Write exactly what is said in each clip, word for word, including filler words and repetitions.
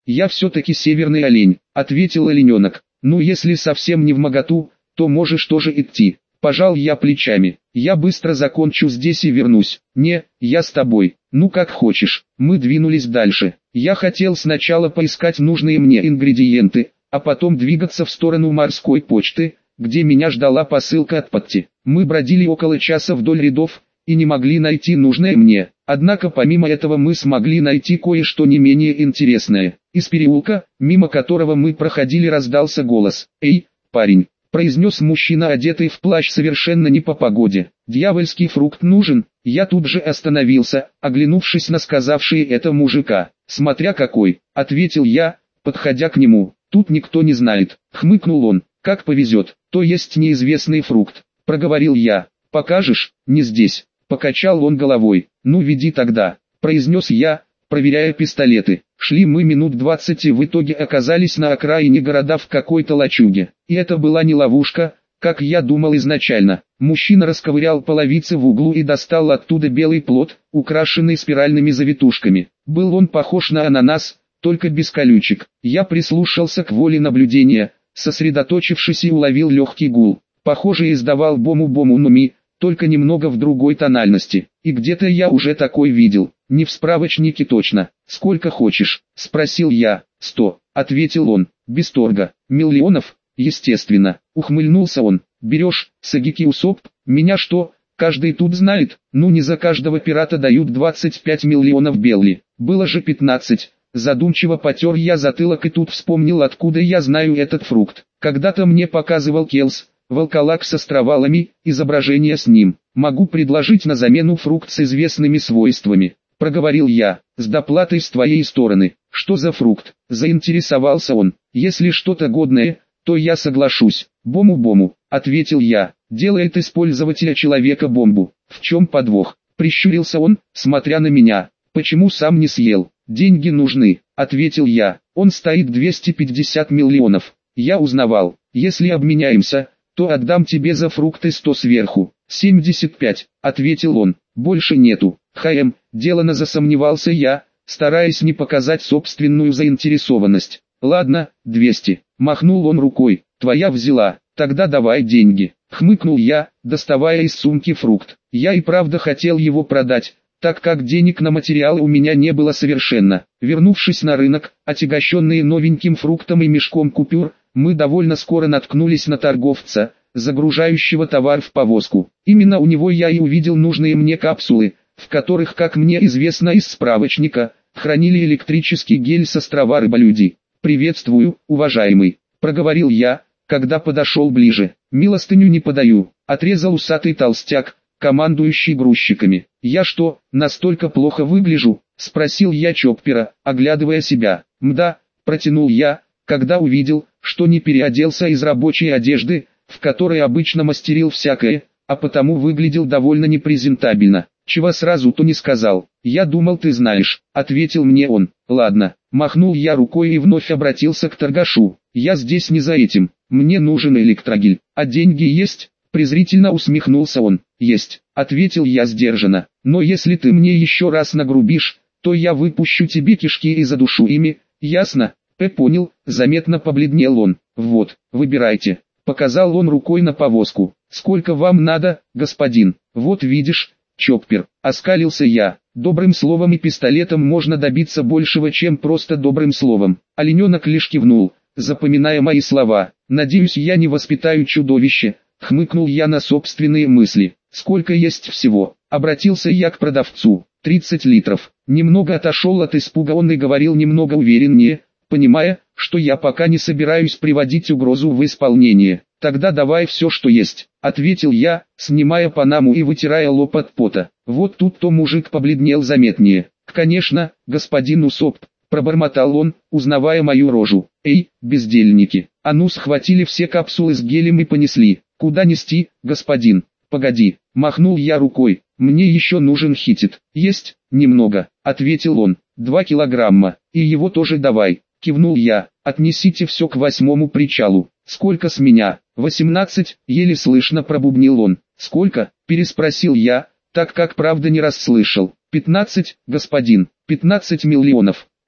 Я все-таки северный олень, ответил олененок. Ну если совсем не вмоготу, то можешь тоже идти. Пожал я плечами. Я быстро закончу здесь и вернусь. Не, я с тобой. Ну как хочешь. Мы двинулись дальше. Я хотел сначала поискать нужные мне ингредиенты, а потом двигаться в сторону морской почты, где меня ждала посылка от Патти. Мы бродили около часа вдоль рядов и не могли найти нужное мне. Однако помимо этого мы смогли найти кое-что не менее интересное. Из переулка, мимо которого мы проходили, раздался голос. «Эй, парень!» — произнес мужчина, одетый в плащ совершенно не по погоде. «Дьявольский фрукт нужен?» Я тут же остановился, оглянувшись на сказавшие это мужика. «Смотря какой!» — ответил я, подходя к нему. «Тут никто не знает», — хмыкнул он. «Как повезет, то есть неизвестный фрукт», — проговорил я. «Покажешь?» «Не здесь», — покачал он головой. «Ну веди тогда», — произнес я, проверяя пистолеты. Шли мы минут двадцать и в итоге оказались на окраине города в какой-то лачуге. И это была не ловушка, как я думал изначально. Мужчина расковырял половицы в углу и достал оттуда белый плод, украшенный спиральными завитушками. Был он похож на ананас, только без колючек. Я прислушался к воле наблюдения, сосредоточившись, и уловил легкий гул. Похоже, издавал бому-бому нуми, только немного в другой тональности. И где-то я уже такой видел. Не в справочнике точно. «Сколько хочешь?» — спросил я. «Сто», — ответил он, без торга. «Миллионов?» «Естественно», — ухмыльнулся он. «Берешь, Сагики Усоп, меня что, каждый тут знает? Ну не за каждого пирата дают двадцать пять миллионов белли. Было же пятнадцать». Задумчиво потер я затылок и тут вспомнил, откуда я знаю этот фрукт. Когда-то мне показывал Келс, волколак с островалами, изображение с ним. «Могу предложить на замену фрукт с известными свойствами», — проговорил я, — «с доплатой с твоей стороны». «Что за фрукт?» — заинтересовался он. «Если что-то годное, то я соглашусь». «Бому-бому», — ответил я, — «делает из пользователя человека бомбу». «В чем подвох?» — прищурился он, смотря на меня. «Почему сам не съел?» «Деньги нужны», — ответил я. «Он стоит двести пятьдесят миллионов». Я узнавал. «Если обменяемся, то отдам тебе за фрукты сто сверху». «семьдесят пять», — ответил он. «Больше нету». «Хм», — делано засомневался я, стараясь не показать собственную заинтересованность. «Ладно, двести», — махнул он рукой. «Твоя взяла, тогда давай деньги», — хмыкнул я, доставая из сумки фрукт. Я и правда хотел его продать, так как денег на материалы у меня не было совершенно. Вернувшись на рынок, отягощенные новеньким фруктом и мешком купюр, мы довольно скоро наткнулись на торговца, загружающего товар в повозку. Именно у него я и увидел нужные мне капсулы, в которых, как мне известно из справочника, хранили электрический гель с острова Рыболюди. «Приветствую, уважаемый», — проговорил я, когда подошел ближе. «Милостыню не подаю», — отрезал усатый толстяк, командующий грузчиками. «Я что, настолько плохо выгляжу?» — спросил я Чоппера, оглядывая себя. «Мда», — протянул я, когда увидел, что не переоделся из рабочей одежды, в которой обычно мастерил всякое, а потому выглядел довольно непрезентабельно. «Чего сразу-то не сказал?» «Я думал, ты знаешь», — ответил мне он. «Ладно», — махнул я рукой и вновь обратился к торгашу. «Я здесь не за этим, мне нужен электрогель, а деньги есть?» Презрительно усмехнулся он. «Есть», — ответил я сдержанно. «Но если ты мне еще раз нагрубишь, то я выпущу тебе кишки и задушу ими, ясно?» «Э, понял», — заметно побледнел он. «Вот, выбирайте», — показал он рукой на повозку. «Сколько вам надо, господин?» «Вот видишь, Чоппер», — оскалился я. «Добрым словом и пистолетом можно добиться большего, чем просто добрым словом». Олененок лишь кивнул, запоминая мои слова. «Надеюсь, я не воспитаю чудовище», — хмыкнул я на собственные мысли. «Сколько есть всего?» — обратился я к продавцу. «тридцать литров». Немного отошел от испуга он и говорил немного увереннее, понимая, что я пока не собираюсь приводить угрозу в исполнение. «Тогда давай все, что есть», — ответил я, снимая панаму и вытирая лоб от пота. Вот тут-то мужик побледнел заметнее. «Конечно, господин Усоп», — пробормотал он, узнавая мою рожу. «Эй, бездельники, а ну схватили все капсулы с гелем и понесли». «Куда нести, господин?» «Погоди», — махнул я рукой, — «мне еще нужен хитит». «Есть, немного», — ответил он. «Два килограмма, и его тоже давай», — кивнул я. «Отнесите все к восьмому причалу». «Сколько с меня?» «Восемнадцать», — еле слышно пробубнил он. «Сколько?» — переспросил я, так как правда не расслышал. «Пятнадцать, господин, пятнадцать миллионов».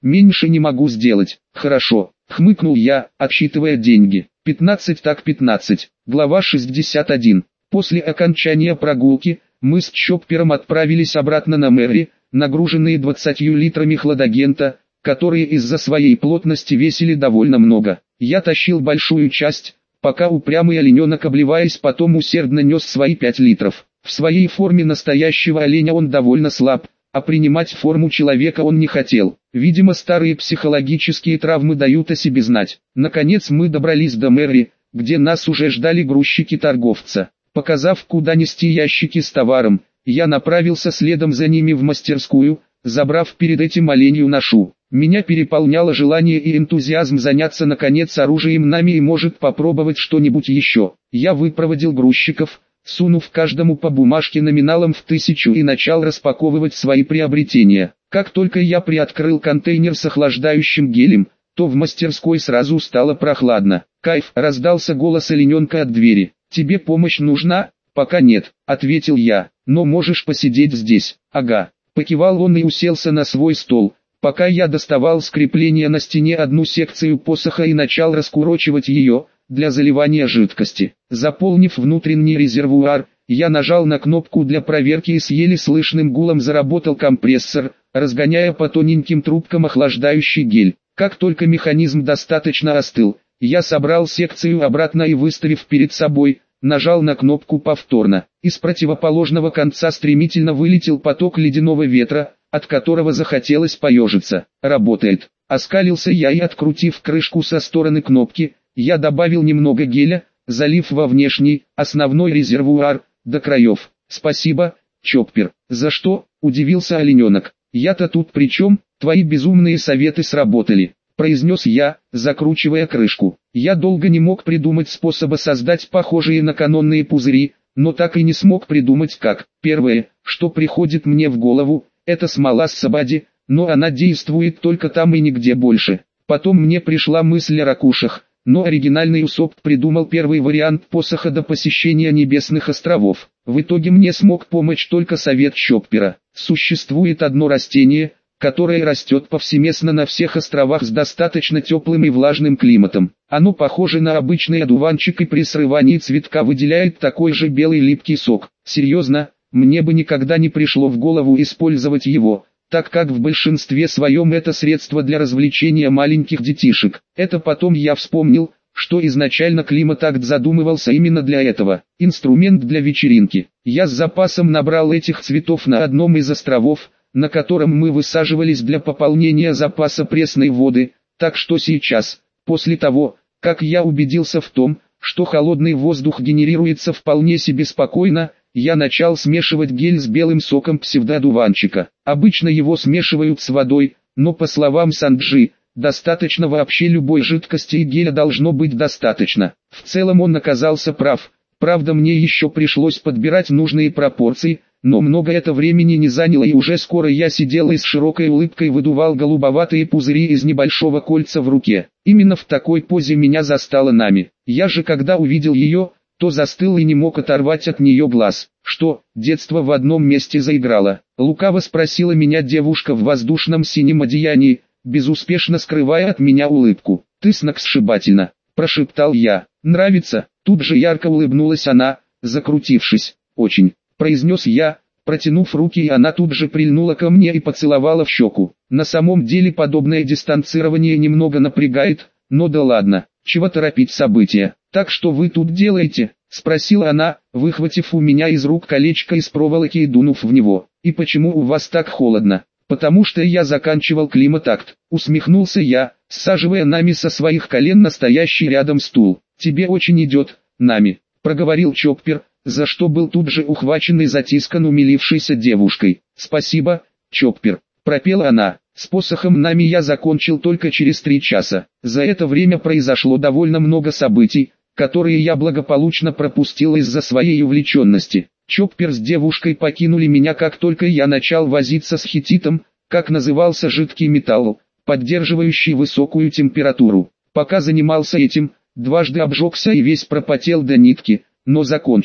Меньше не могу сделать. Хорошо, хмыкнул я, отсчитывая деньги. пятнадцать так пятнадцать. Глава шестьдесят один. После окончания прогулки, мы с Чоппером отправились обратно на Мэри, нагруженные двадцатью литрами хладагента, которые из-за своей плотности весили довольно много. Я тащил большую часть, пока упрямый олененок, обливаясь, потом усердно нес свои пять литров. В своей форме настоящего оленя он довольно слаб, а принимать форму человека он не хотел. Видимо, старые психологические травмы дают о себе знать. Наконец мы добрались до Мэри, где нас уже ждали грузчики торговца. Показав, куда нести ящики с товаром, я направился следом за ними в мастерскую, забрав перед этим оленью ношу. Меня переполняло желание и энтузиазм заняться наконец оружием нами и может попробовать что-нибудь еще. Я выпроводил грузчиков, сунув каждому по бумажке номиналом в тысячу, и начал распаковывать свои приобретения. Как только я приоткрыл контейнер с охлаждающим гелем, то в мастерской сразу стало прохладно. «Кайф!» — раздался голос олененка от двери. «Тебе помощь нужна?» «Пока нет», — ответил я, — «но можешь посидеть здесь». «Ага». Покивал он и уселся на свой стол, пока я доставал с крепления на стене одну секцию посоха и начал раскурочивать ее для заливания жидкости. Заполнив внутренний резервуар, я нажал на кнопку для проверки и с еле слышным гулом заработал компрессор, разгоняя по тоненьким трубкам охлаждающий гель. Как только механизм достаточно остыл, я собрал секцию обратно и, выставив перед собой, нажал на кнопку повторно. Из противоположного конца стремительно вылетел поток ледяного ветра, от которого захотелось поежиться. «Работает!» Оскалился я и, открутив крышку со стороны кнопки, я добавил немного геля, залив во внешний, основной резервуар, до краев. «Спасибо, Чоппер». «За что?» – удивился олененок. «Я-то тут при чем? Твои безумные советы сработали», – произнес я, закручивая крышку. Я долго не мог придумать способа создать похожие на канонные пузыри, но так и не смог придумать как. Первое, что приходит мне в голову, это смола с сабади, но она действует только там и нигде больше. Потом мне пришла мысль о ракушах, но оригинальный Усоп придумал первый вариант посоха до посещения Небесных островов. В итоге мне смог помочь только совет Чоппера. Существует одно растение, которое растет повсеместно на всех островах с достаточно теплым и влажным климатом. Оно похоже на обычный одуванчик и при срывании цветка выделяет такой же белый липкий сок. Серьезно, мне бы никогда не пришло в голову использовать его, так как в большинстве своем это средство для развлечения маленьких детишек. Это потом я вспомнил, что изначально Климат-Акт задумывался именно для этого. Инструмент для вечеринки. Я с запасом набрал этих цветов на одном из островов, на котором мы высаживались для пополнения запаса пресной воды, так что сейчас, после того, как я убедился в том, что холодный воздух генерируется вполне себе спокойно, я начал смешивать гель с белым соком псевдоодуванчика. Обычно его смешивают с водой, но по словам Санджи, достаточно вообще любой жидкости и геля должно быть достаточно. В целом он оказался прав, правда мне еще пришлось подбирать нужные пропорции, но много это времени не заняло, и уже скоро я сидел и с широкой улыбкой выдувал голубоватые пузыри из небольшого кольца в руке. Именно в такой позе меня застала Нами. Я же, когда увидел ее, то застыл и не мог оторвать от нее глаз. «Что, детство в одном месте заиграло?» — лукаво спросила меня девушка в воздушном синем одеянии, безуспешно скрывая от меня улыбку. «Ты сногсшибательна», — прошептал я. «Нравится?» — тут же ярко улыбнулась она, закрутившись. «Очень», — произнес я, протянув руки, и она тут же прильнула ко мне и поцеловала в щеку. На самом деле подобное дистанцирование немного напрягает, но да ладно, чего торопить события. «Так что вы тут делаете?» — спросила она, выхватив у меня из рук колечко из проволоки и дунув в него. «И почему у вас так холодно?» «Потому что я заканчивал Климат-Акт», — усмехнулся я, саживая Нами со своих колен на стоящий рядом стул. «Тебе очень идет, Нами», — проговорил Чоппер, за что был тут же ухвачен и затискан умилившейся девушкой. «Спасибо, Чоппер», — пропела она. С посохом Нами я закончил только через три часа. За это время произошло довольно много событий, которые я благополучно пропустил из-за своей увлеченности. Чоппер с девушкой покинули меня, как только я начал возиться с хетитом, как назывался жидкий металл, поддерживающий высокую температуру. Пока занимался этим, дважды обжегся и весь пропотел до нитки, но закончил.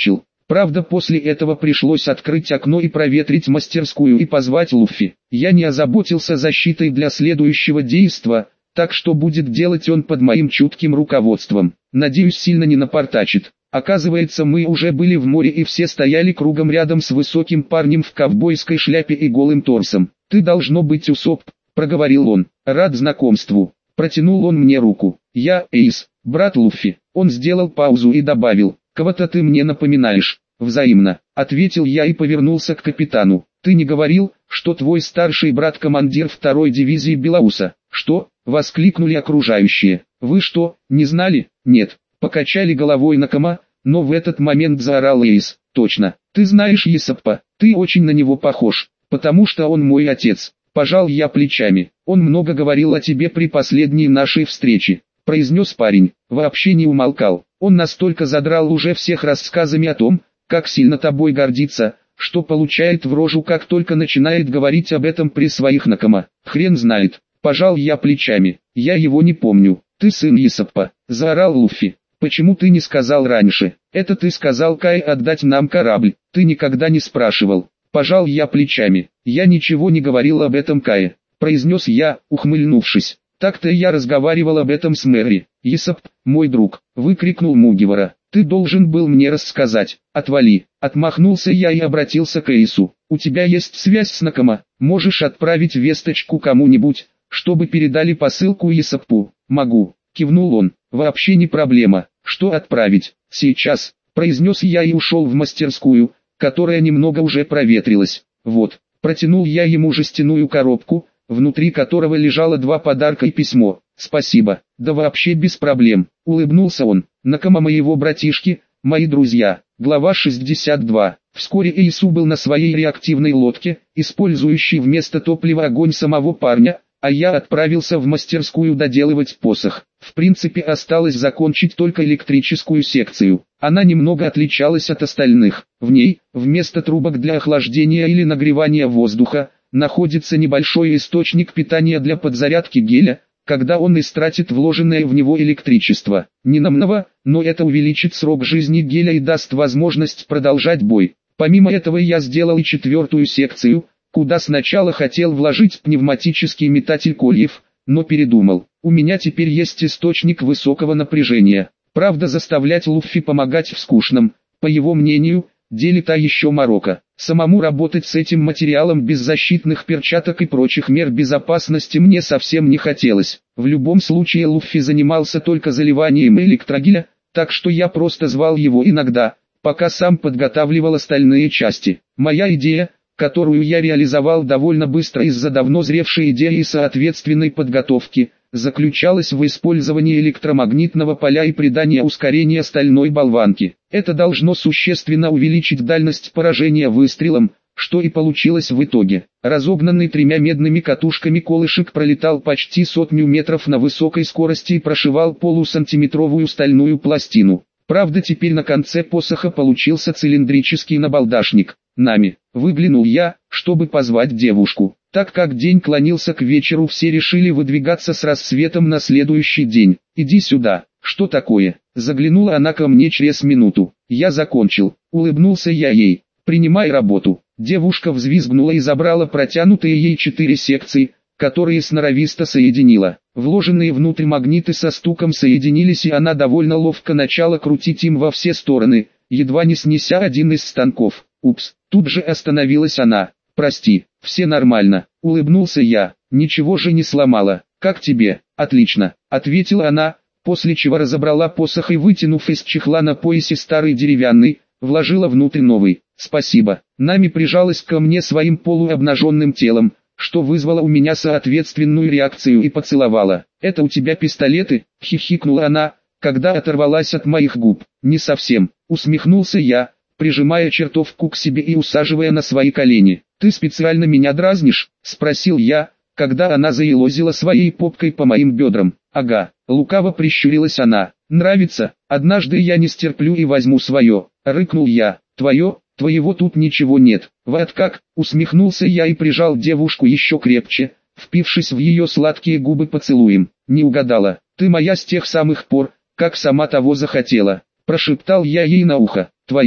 Правда, после этого пришлось открыть окно и проветрить мастерскую и позвать Луффи. Я не озаботился защитой для следующего действа, так что будет делать он под моим чутким руководством. Надеюсь, сильно не напортачит. Оказывается, мы уже были в море и все стояли кругом рядом с высоким парнем в ковбойской шляпе и голым торсом. «Ты должно быть Усоп», — проговорил он. «Рад знакомству». Протянул он мне руку. «Я Эйс, брат Луффи». Он сделал паузу и добавил: «Кого-то ты мне напоминаешь». «Взаимно», — ответил я и повернулся к капитану. «Ты не говорил, что твой старший брат командир второй дивизии Белоуса?» «Что?» — воскликнули окружающие. «Вы что, не знали?» «Нет». Покачали головой Накама, но в этот момент заорал Эйс: «Точно, ты знаешь Есаппа, ты очень на него похож, потому что он мой отец». Пожал я плечами. «Он много говорил о тебе при последней нашей встрече», — произнес парень. Вообще не умолкал. Он настолько задрал уже всех рассказами о том, как сильно тобой гордится, что получает в рожу, как только начинает говорить об этом при своих Накама. «Хрен знает». Пожал я плечами. «Я его не помню». «Ты сын Есаппа», — заорал Луффи. «Почему ты не сказал раньше? Это ты сказал Кай отдать нам корабль, ты никогда не спрашивал». Пожал я плечами. «Я ничего не говорил об этом Кае», — произнес я, ухмыльнувшись. «Так-то я разговаривал об этом с Мэри». «Есап, мой друг», — выкрикнул Мугивара. «Ты должен был мне рассказать». «Отвали». Отмахнулся я и обратился к Эйсу. «У тебя есть связь с Накама? Можешь отправить весточку кому-нибудь, чтобы передали посылку Есаппу?» «Могу», — кивнул он. «Вообще не проблема. Что отправить?» «Сейчас», — произнес я и ушел в мастерскую, которая немного уже проветрилась. «Вот», — протянул я ему жестяную коробку, внутри которого лежало два подарка и письмо. «Спасибо». «Да вообще без проблем», — улыбнулся он. «Накама моего братишки, мои друзья». Глава шестьдесят два. Вскоре Эйсу был на своей реактивной лодке, использующей вместо топлива огонь самого парня, а я отправился в мастерскую доделывать посох. В принципе, осталось закончить только электрическую секцию. Она немного отличалась от остальных. В ней, вместо трубок для охлаждения или нагревания воздуха, находится небольшой источник питания для подзарядки геля, когда он истратит вложенное в него электричество. Не намного, но это увеличит срок жизни геля и даст возможность продолжать бой. Помимо этого я сделал и четвертую секцию, куда сначала хотел вложить пневматический метатель кольев, но передумал. У меня теперь есть источник высокого напряжения. Правда, заставлять Луффи помогать в скучном, по его мнению, деле та еще морока. Самому работать с этим материалом без защитных перчаток и прочих мер безопасности мне совсем не хотелось. В любом случае Луффи занимался только заливанием электрогеля, так что я просто звал его иногда, пока сам подготавливал остальные части. Моя идея, которую я реализовал довольно быстро из-за давно зревшей идеи соответственной подготовки, заключалась в использовании электромагнитного поля и придания ускорения стальной болванки. Это должно существенно увеличить дальность поражения выстрелом, что и получилось в итоге. Разогнанный тремя медными катушками колышек пролетал почти сотню метров на высокой скорости и прошивал полусантиметровую стальную пластину. Правда, теперь на конце посоха получился цилиндрический набалдашник. Нами. Выглянул я, чтобы позвать девушку. Так как день клонился к вечеру, все решили выдвигаться с рассветом на следующий день. «Иди сюда». «Что такое?» Заглянула она ко мне через минуту. «Я закончил». Улыбнулся я ей. «Принимай работу». Девушка взвизгнула и забрала протянутые ей четыре секции, которые сноровисто соединила. Вложенные внутрь магниты со стуком соединились, и она довольно ловко начала крутить им во все стороны, едва не снеся один из станков. «Упс». Тут же остановилась она. «Прости, все нормально», — улыбнулся я. «Ничего же не сломала. Как тебе?» «Отлично», — ответила она, после чего разобрала посох и, вытянув из чехла на поясе старый деревянный, вложила внутрь новый. «Спасибо». Нами прижалась ко мне своим полуобнаженным телом, что вызвало у меня соответственную реакцию, и поцеловала. «Это у тебя пистолеты?» — хихикнула она, когда оторвалась от моих губ. «Не совсем», — усмехнулся я, прижимая чертовку к себе и усаживая на свои колени. «Ты специально меня дразнишь?» — спросил я, когда она заелозила своей попкой по моим бедрам. «Ага», — лукаво прищурилась она. «Нравится? Однажды я не стерплю и возьму свое», — рыкнул я. «Твое? Твоего тут ничего нет». «Вот как?» — усмехнулся я и прижал девушку еще крепче, впившись в ее сладкие губы поцелуем. «Не угадала. Ты моя с тех самых пор, как сама того захотела», — прошептал я ей на ухо. «Твоя».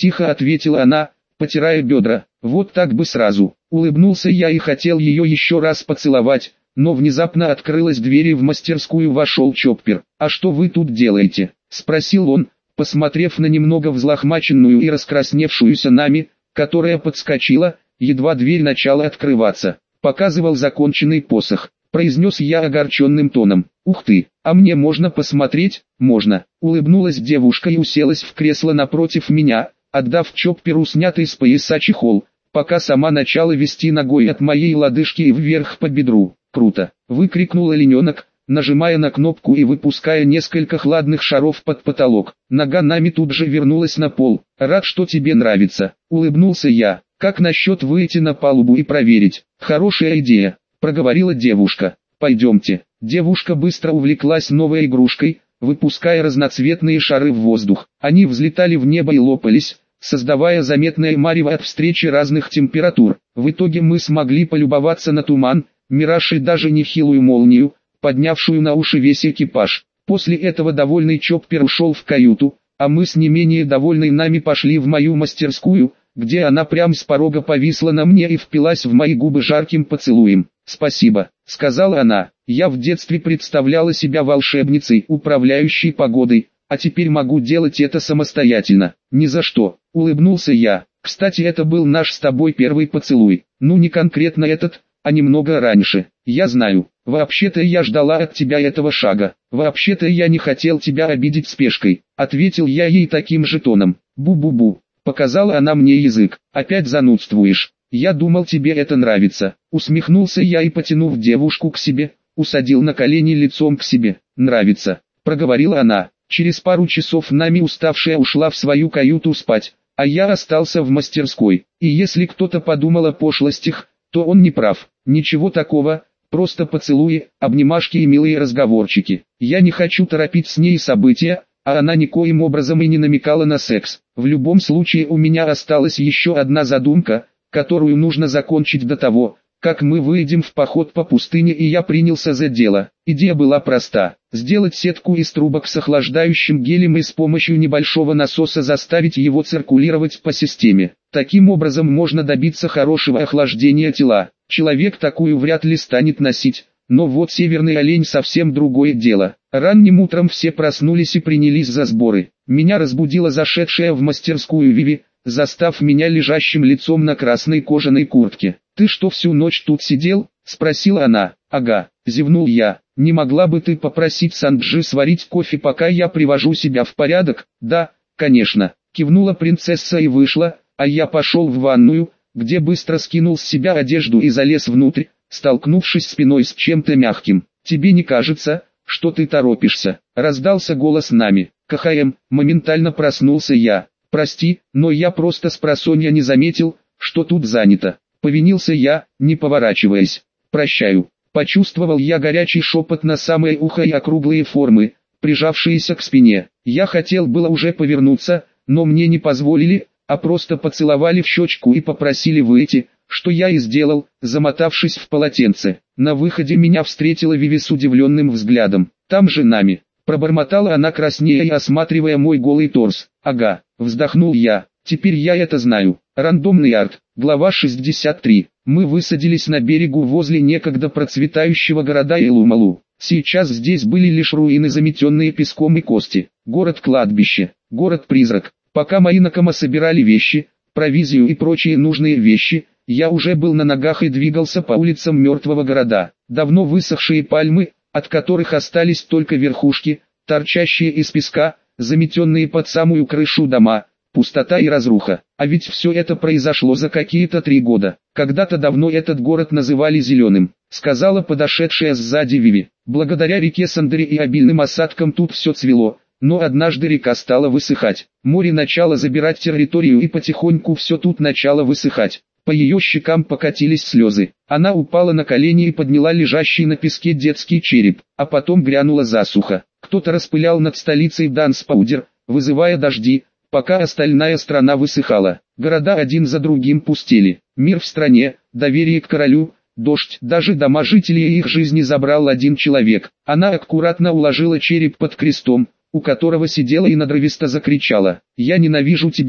тихо ответила она, потирая бедра. Вот так бы сразу. Улыбнулся я и хотел ее еще раз поцеловать, но внезапно открылась дверь и в мастерскую вошел Чоппер. «А что вы тут делаете?» — спросил он, посмотрев на немного взлохмаченную и раскрасневшуюся Нами, которая подскочила, едва дверь начала открываться. «Показывал законченный посох», — произнес я огорченным тоном. «Ух ты, а мне можно посмотреть?» «Можно», — улыбнулась девушка и уселась в кресло напротив меня, отдав Чопперу снятый с пояса чехол, пока сама начала вести ногой от моей лодыжки и вверх по бедру. «Круто!» — выкрикнул олененок, нажимая на кнопку и выпуская несколько хладных шаров под потолок. Нога Нами тут же вернулась на пол. «Рад, что тебе нравится», — улыбнулся я. «Как насчет выйти на палубу и проверить?» «Хорошая идея», — проговорила девушка. «Пойдемте». Девушка быстро увлеклась новой игрушкой, выпуская разноцветные шары в воздух. Они взлетали в небо и лопались, создавая заметное марево от встречи разных температур. В итоге мы смогли полюбоваться на туман, мираж и даже нехилую молнию, поднявшую на уши весь экипаж. После этого довольный Чоппер ушел в каюту, а мы с не менее довольной Нами пошли в мою мастерскую, где она прямо с порога повисла на мне и впилась в мои губы жарким поцелуем. «Спасибо», — сказала она, — «я в детстве представляла себя волшебницей, управляющей погодой, а теперь могу делать это самостоятельно». «Ни за что», — улыбнулся я. «Кстати, это был наш с тобой первый поцелуй. Ну не конкретно этот, а немного раньше. Я знаю. Вообще-то я ждала от тебя этого шага. Вообще-то я не хотел тебя обидеть спешкой», — ответил я ей таким же тоном. «Бу-бу-бу», — показала она мне язык. «Опять занудствуешь. Я думал, тебе это нравится». Усмехнулся я и, потянув девушку к себе, усадил на колени лицом к себе. «Нравится», — проговорила она. Через пару часов Нами уставшая ушла в свою каюту спать, а я остался в мастерской. И если кто-то подумал о пошлостях, то он не прав. Ничего такого, просто поцелуи, обнимашки и милые разговорчики. Я не хочу торопить с ней события, а она никоим образом и не намекала на секс. В любом случае у меня осталась еще одна задумка, которую нужно закончить до того, как мы выйдем в поход по пустыне, и я принялся за дело. Идея была проста. Сделать сетку из трубок с охлаждающим гелем и с помощью небольшого насоса заставить его циркулировать по системе. Таким образом можно добиться хорошего охлаждения тела. Человек такую вряд ли станет носить, но вот северный олень совсем другое дело. Ранним утром все проснулись и принялись за сборы. Меня разбудила зашедшая в мастерскую Виви, застав меня лежащим лицом на красной кожаной куртке. «Ты что, всю ночь тут сидел?» — спросила она. «Ага», — зевнул я. «Не могла бы ты попросить Санджи сварить кофе, пока я привожу себя в порядок?» «Да, конечно», — кивнула принцесса и вышла, а я пошел в ванную, где быстро скинул с себя одежду и залез внутрь, столкнувшись спиной с чем-то мягким. «Тебе не кажется, что ты торопишься?» — раздался голос Нами. «КХМ», моментально проснулся я. «Прости, но я просто спросонья не заметил, что тут занято». Повинился я, не поворачиваясь. «Прощаю». Почувствовал я горячий шепот на самое ухо и округлые формы, прижавшиеся к спине. Я хотел было уже повернуться, но мне не позволили, а просто поцеловали в щечку и попросили выйти, что я и сделал, замотавшись в полотенце. На выходе меня встретила Виви с удивленным взглядом. «Там же Нами», — пробормотала она краснея и осматривая мой голый торс. «Ага», — вздохнул я. «Теперь я это знаю». Рандомный арт. Глава шестьдесят три. Мы высадились на берегу возле некогда процветающего города Илумалу. Сейчас здесь были лишь руины, заметенные песком и кости. Город-кладбище. Город-призрак. Пока мои накома собирали вещи, провизию и прочие нужные вещи, я уже был на ногах и двигался по улицам мертвого города. Давно высохшие пальмы, от которых остались только верхушки, торчащие из песка, заметенные под самую крышу дома. Пустота и разруха. А ведь все это произошло за какие-то три года. Когда-то давно этот город называли зеленым, сказала подошедшая сзади Виви. Благодаря реке Сандере и обильным осадкам тут все цвело, но однажды река стала высыхать. Море начало забирать территорию и потихоньку все тут начало высыхать. По ее щекам покатились слезы. Она упала на колени и подняла лежащий на песке детский череп, а потом грянула засуха. Кто-то распылял над столицей данспаудер, вызывая дожди, пока остальная страна высыхала. Города один за другим пустели. Мир в стране, доверие к королю, дождь. Даже дома жителей и их жизни забрал один человек. Она аккуратно уложила череп под крестом, у которого сидела и надрывисто закричала: «Я ненавижу тебя,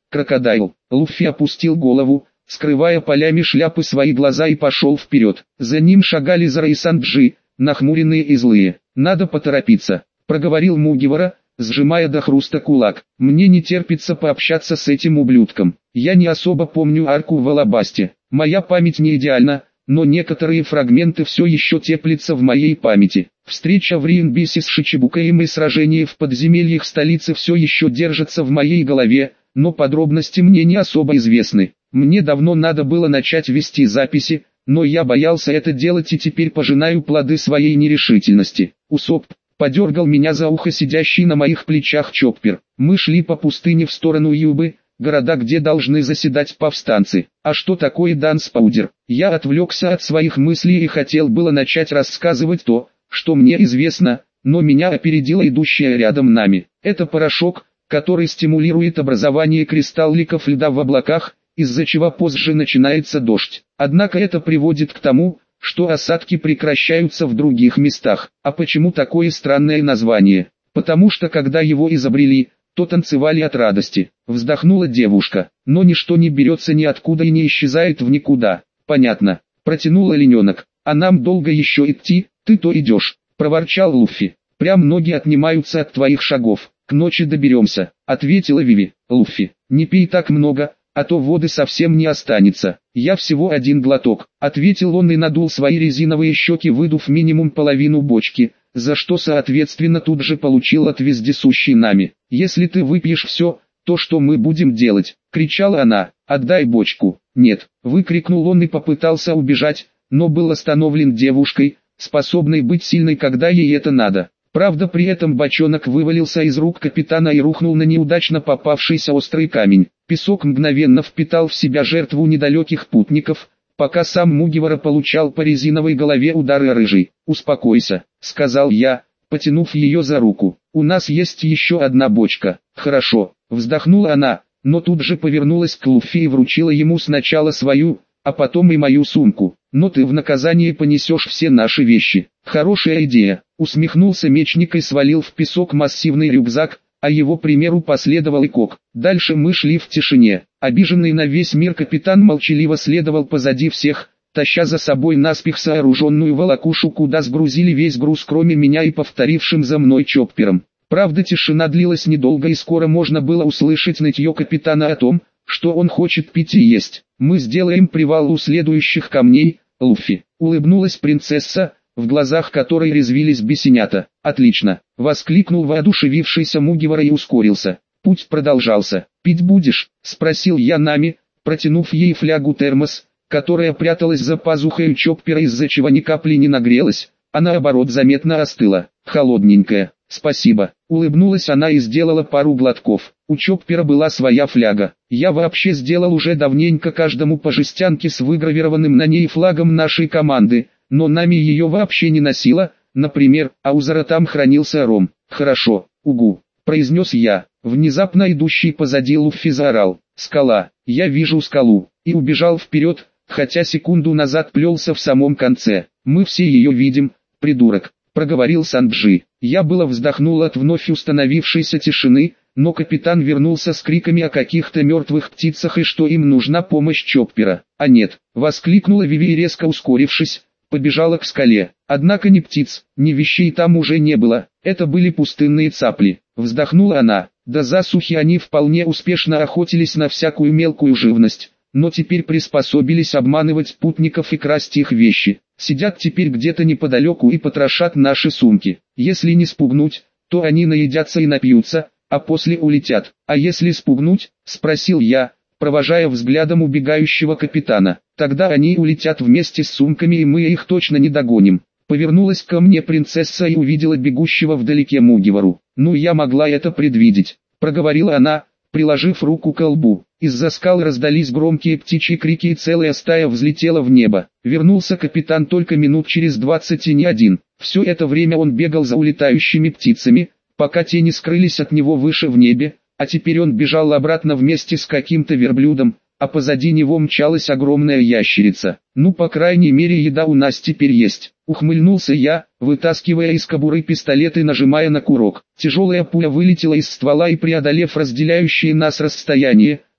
крокодайл. Луффи опустил голову, скрывая полями шляпы свои глаза, и пошел вперед. За ним шагали Зара и Санджи, нахмуренные и злые. «Надо поторопиться», — проговорил Мугивара, сжимая до хруста кулак. «Мне не терпится пообщаться с этим ублюдком. Я не особо помню арку в Алабасте. Моя память не идеальна, но некоторые фрагменты все еще теплятся в моей памяти. Встреча в Риенбисе с Шичибукаем и сражение в подземельях столицы все еще держатся в моей голове, но подробности мне не особо известны. Мне давно надо было начать вести записи, но я боялся это делать и теперь пожинаю плоды своей нерешительности». Усоп подергал меня за ухо сидящий на моих плечах Чоппер. Мы шли по пустыне в сторону Юбы, города, где должны заседать повстанцы. А что такое Данспаудер? Я отвлекся от своих мыслей и хотел было начать рассказывать то, что мне известно, но меня опередила идущая рядом нами. Это порошок, который стимулирует образование кристалликов льда в облаках, из-за чего позже начинается дождь. Однако это приводит к тому, что осадки прекращаются в других местах. А почему такое странное название? Потому что когда его изобрели, то танцевали от радости. Вздохнула девушка. Но ничто не берется ниоткуда и не исчезает в никуда. Понятно. Протянул олененок. А нам долго еще идти? Ты то идешь, проворчал Луффи. Прям ноги отнимаются от твоих шагов. К ночи доберемся, ответила Виви. Луффи, не пей так много, а то воды совсем не останется. Я всего один глоток, ответил он и надул свои резиновые щеки, выдув минимум половину бочки, за что соответственно тут же получил от вездесущей нами. Если ты выпьешь все, то что мы будем делать? Кричала она. Отдай бочку. Нет, выкрикнул он и попытался убежать, но был остановлен девушкой, способной быть сильной, когда ей это надо. Правда, при этом бочонок вывалился из рук капитана и рухнул на неудачно попавшийся острый камень. Песок мгновенно впитал в себя жертву недалеких путников, пока сам Мугивара получал по резиновой голове удары рыжий. «Успокойся», — сказал я, потянув ее за руку. «У нас есть еще одна бочка». «Хорошо», — вздохнула она, но тут же повернулась к Луффи и вручила ему сначала свою, а потом и мою сумку. «Но ты в наказание понесешь все наши вещи». «Хорошая идея», — усмехнулся мечник и свалил в песок массивный рюкзак, а его примеру последовал и Кок. Дальше мы шли в тишине. Обиженный на весь мир капитан молчаливо следовал позади всех, таща за собой наспех сооруженную волокушу, куда сгрузили весь груз кроме меня и повторившим за мной Чоппером. Правда, тишина длилась недолго и скоро можно было услышать нытье капитана о том, что он хочет пить и есть. «Мы сделаем привал у следующих камней, Луффи», — улыбнулась принцесса, в глазах которой резвились бесенята. «Отлично!» — воскликнул воодушевившийся Мугивара и ускорился. Путь продолжался. «Пить будешь?» — спросил я Нами, протянув ей флягу-термос, которая пряталась за пазухой у Чоппера, из-за чего ни капли не нагрелась, а наоборот заметно остыла. «Холодненькая, спасибо!» — улыбнулась она и сделала пару глотков. У Чоппера была своя фляга. Я вообще сделал уже давненько каждому по жестянке с выгравированным на ней флагом нашей команды, но Нами ее вообще не носила, например, а у Зара там хранился ром. «Хорошо, угу», — произнес я. Внезапно идущий позади Луффи заорал: «Скала! Я вижу скалу!» и убежал вперед, хотя секунду назад плелся в самом конце. «Мы все ее видим, придурок», — проговорил Санджи. Я было вздохнул от вновь установившейся тишины, но капитан вернулся с криками о каких-то мертвых птицах и что им нужна помощь Чоппера. «А нет!» — воскликнула Виви и, резко ускорившись, побежала к скале. Однако ни птиц, ни вещей там уже не было, это были пустынные цапли. Вздохнула она. До засухи они вполне успешно охотились на всякую мелкую живность, но теперь приспособились обманывать путников и красть их вещи. Сидят теперь где-то неподалеку и потрошат наши сумки. Если не спугнуть, то они наедятся и напьются, а после улетят. «А если спугнуть?» — спросил я, провожая взглядом убегающего капитана. «Тогда они улетят вместе с сумками, и мы их точно не догоним». Повернулась ко мне принцесса и увидела бегущего вдалеке Мугивару. «Ну, я могла это предвидеть», — проговорила она, приложив руку к лбу. Из-за скал раздались громкие птичьи крики и целая стая взлетела в небо. Вернулся капитан только минут через двадцать и не один. Все это время он бегал за улетающими птицами, пока те не скрылись от него выше в небе, а теперь он бежал обратно вместе с каким-то верблюдом, а позади него мчалась огромная ящерица. «Ну, по крайней мере, еда у нас теперь есть», — ухмыльнулся я, вытаскивая из кобуры пистолет и нажимая на курок. Тяжелая пуля вылетела из ствола и, преодолев разделяющее нас расстояние,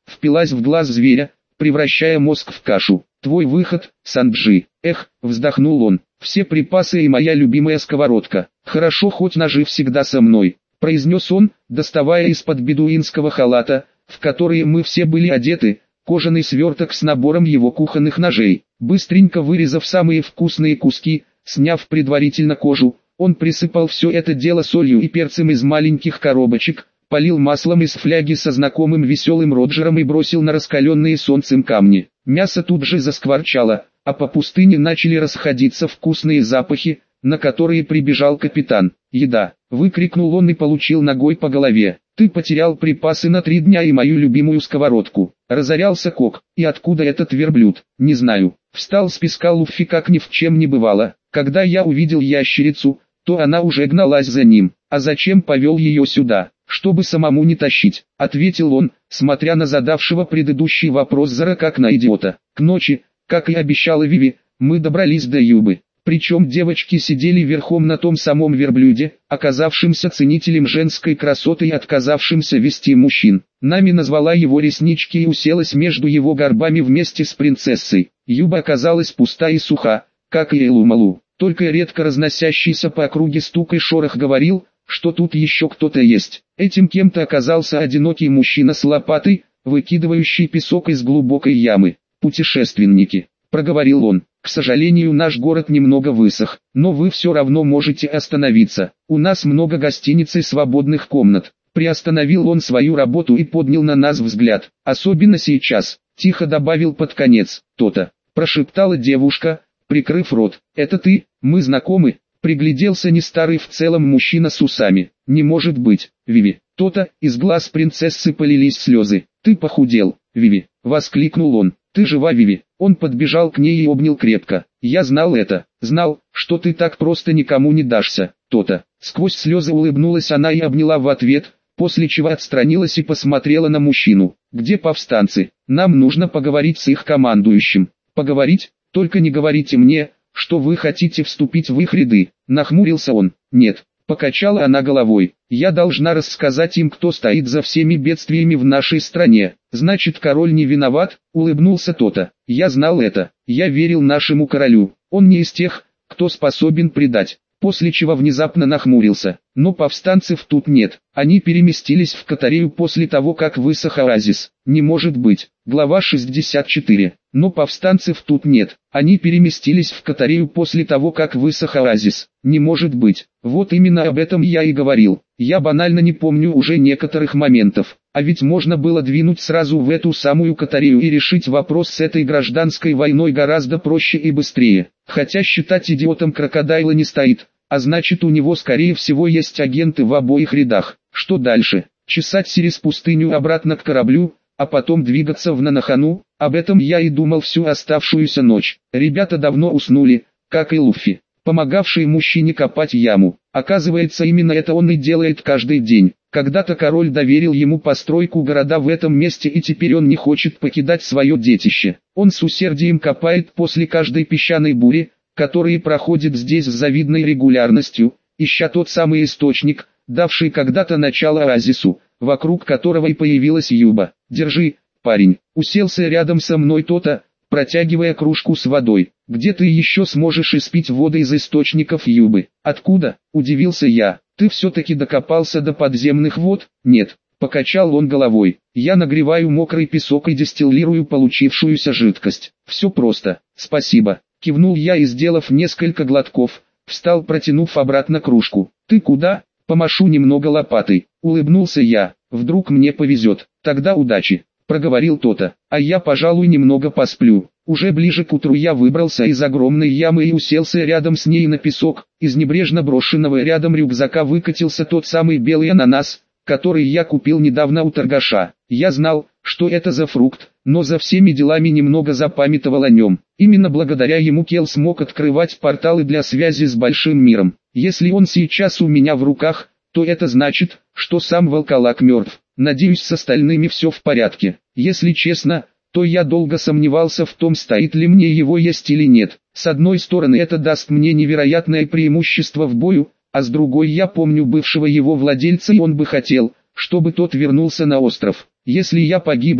впилась в глаз зверя, превращая мозг в кашу. «Твой выход, Санджи!» «Эх!» — вздохнул он. «Все припасы и моя любимая сковородка. Хорошо, хоть ножи всегда со мной», — произнес он, доставая из-под бедуинского халата, в который мы все были одеты, кожаный сверток с набором его кухонных ножей. Быстренько вырезав самые вкусные куски, сняв предварительно кожу, он присыпал все это дело солью и перцем из маленьких коробочек, полил маслом из фляги со знакомым веселым Роджером и бросил на раскаленные солнцем камни. Мясо тут же заскворчало, а по пустыне начали расходиться вкусные запахи, на которые прибежал капитан. «Еда!» — выкрикнул он и получил ногой по голове. «Ты потерял припасы на три дня и мою любимую сковородку». Разорялся Кок. «И откуда этот верблюд?» «Не знаю». Встал с песка Луффи, как ни в чем не бывало. «Когда я увидел ящерицу, то она уже гналась за ним. А зачем повел ее сюда? Чтобы самому не тащить», — ответил он, смотря на задавшего предыдущий вопрос Зара как на идиота. К ночи, как и обещала Виви, мы добрались до Юбы. Причем девочки сидели верхом на том самом верблюде, оказавшимся ценителем женской красоты и отказавшимся вести мужчин. Нами назвала его реснички и уселась между его горбами вместе с принцессой. Юба оказалась пуста и суха, как и Элумалу. Только редко разносящийся по округе стук и шорох говорил, что тут еще кто-то есть. Этим кем-то оказался одинокий мужчина с лопатой, выкидывающий песок из глубокой ямы. «Путешественники», — проговорил он. «К сожалению, наш город немного высох, но вы все равно можете остановиться. У нас много гостиниц и свободных комнат». Приостановил он свою работу и поднял на нас взгляд. «Особенно сейчас», — тихо добавил под конец. «То-то», — прошептала девушка, прикрыв рот. «Это ты? Мы знакомы?» Пригляделся не старый в целом мужчина с усами. «Не может быть, Виви». То-то, из глаз принцессы полились слезы. «Ты похудел, Виви», — воскликнул он. «Ты жива, Виви?» Он подбежал к ней и обнял крепко. «Я знал это, знал, что ты так просто никому не дашься, то-то». Сквозь слезы улыбнулась она и обняла в ответ, после чего отстранилась и посмотрела на мужчину. «Где повстанцы? Нам нужно поговорить с их командующим». «Поговорить? Только не говорите мне, что вы хотите вступить в их ряды». Нахмурился он. «Нет». Покачала она головой. «Я должна рассказать им, кто стоит за всеми бедствиями в нашей стране». «Значит, король не виноват?» — улыбнулся то-то. «Я знал это. Я верил нашему королю. Он не из тех, кто способен предать». После чего внезапно нахмурился. «Но повстанцев тут нет. Они переместились в Катарею после того, как высох оазис». «Не может быть». Глава шестьдесят четыре. «Но повстанцев тут нет. Они переместились в Катарею после того, как высох оазис». «Не может быть». Вот именно об этом я и говорил. Я банально не помню уже некоторых моментов. А ведь можно было двинуть сразу в эту самую Катарею и решить вопрос с этой гражданской войной гораздо проще и быстрее. Хотя считать идиотом крокодайла не стоит, а значит, у него скорее всего есть агенты в обоих рядах. Что дальше? Чесать через пустыню обратно к кораблю, а потом двигаться в Нанахану? Об этом я и думал всю оставшуюся ночь. Ребята давно уснули, как и Луффи, помогавший мужчине копать яму. Оказывается, именно это он и делает каждый день. Когда-то король доверил ему постройку города в этом месте, и теперь он не хочет покидать свое детище. Он с усердием копает после каждой песчаной бури, которые проходят здесь с завидной регулярностью, ища тот самый источник, давший когда-то начало оазису, вокруг которого и появилась Юба. «Держи, парень», — уселся рядом со мной то-то, протягивая кружку с водой. «Где ты еще сможешь испить воду из источников Юбы?» «Откуда?» — удивился я. «Ты все-таки докопался до подземных вод?» «Нет», — покачал он головой. «Я нагреваю мокрый песок и дистиллирую получившуюся жидкость. Все просто». «Спасибо», — кивнул я и, сделав несколько глотков, встал, протянув обратно кружку. «Ты куда?» «Помашу немного лопатой», — улыбнулся я. «Вдруг мне повезет. Тогда удачи», — проговорил то-то. «А я, пожалуй, немного посплю». Уже ближе к утру я выбрался из огромной ямы и уселся рядом с ней на песок. Из небрежно брошенного рядом рюкзака выкатился тот самый белый ананас, который я купил недавно у торгаша. Я знал, что это за фрукт, но за всеми делами немного запамятовал о нем. Именно благодаря ему Кел смог открывать порталы для связи с большим миром. Если он сейчас у меня в руках, то это значит, что сам волколак мертв. Надеюсь, с остальными все в порядке. Если честно, то я долго сомневался в том, стоит ли мне его есть или нет. С одной стороны, это даст мне невероятное преимущество в бою, а с другой, я помню бывшего его владельца, и он бы хотел, чтобы тот вернулся на остров. Если я погибну,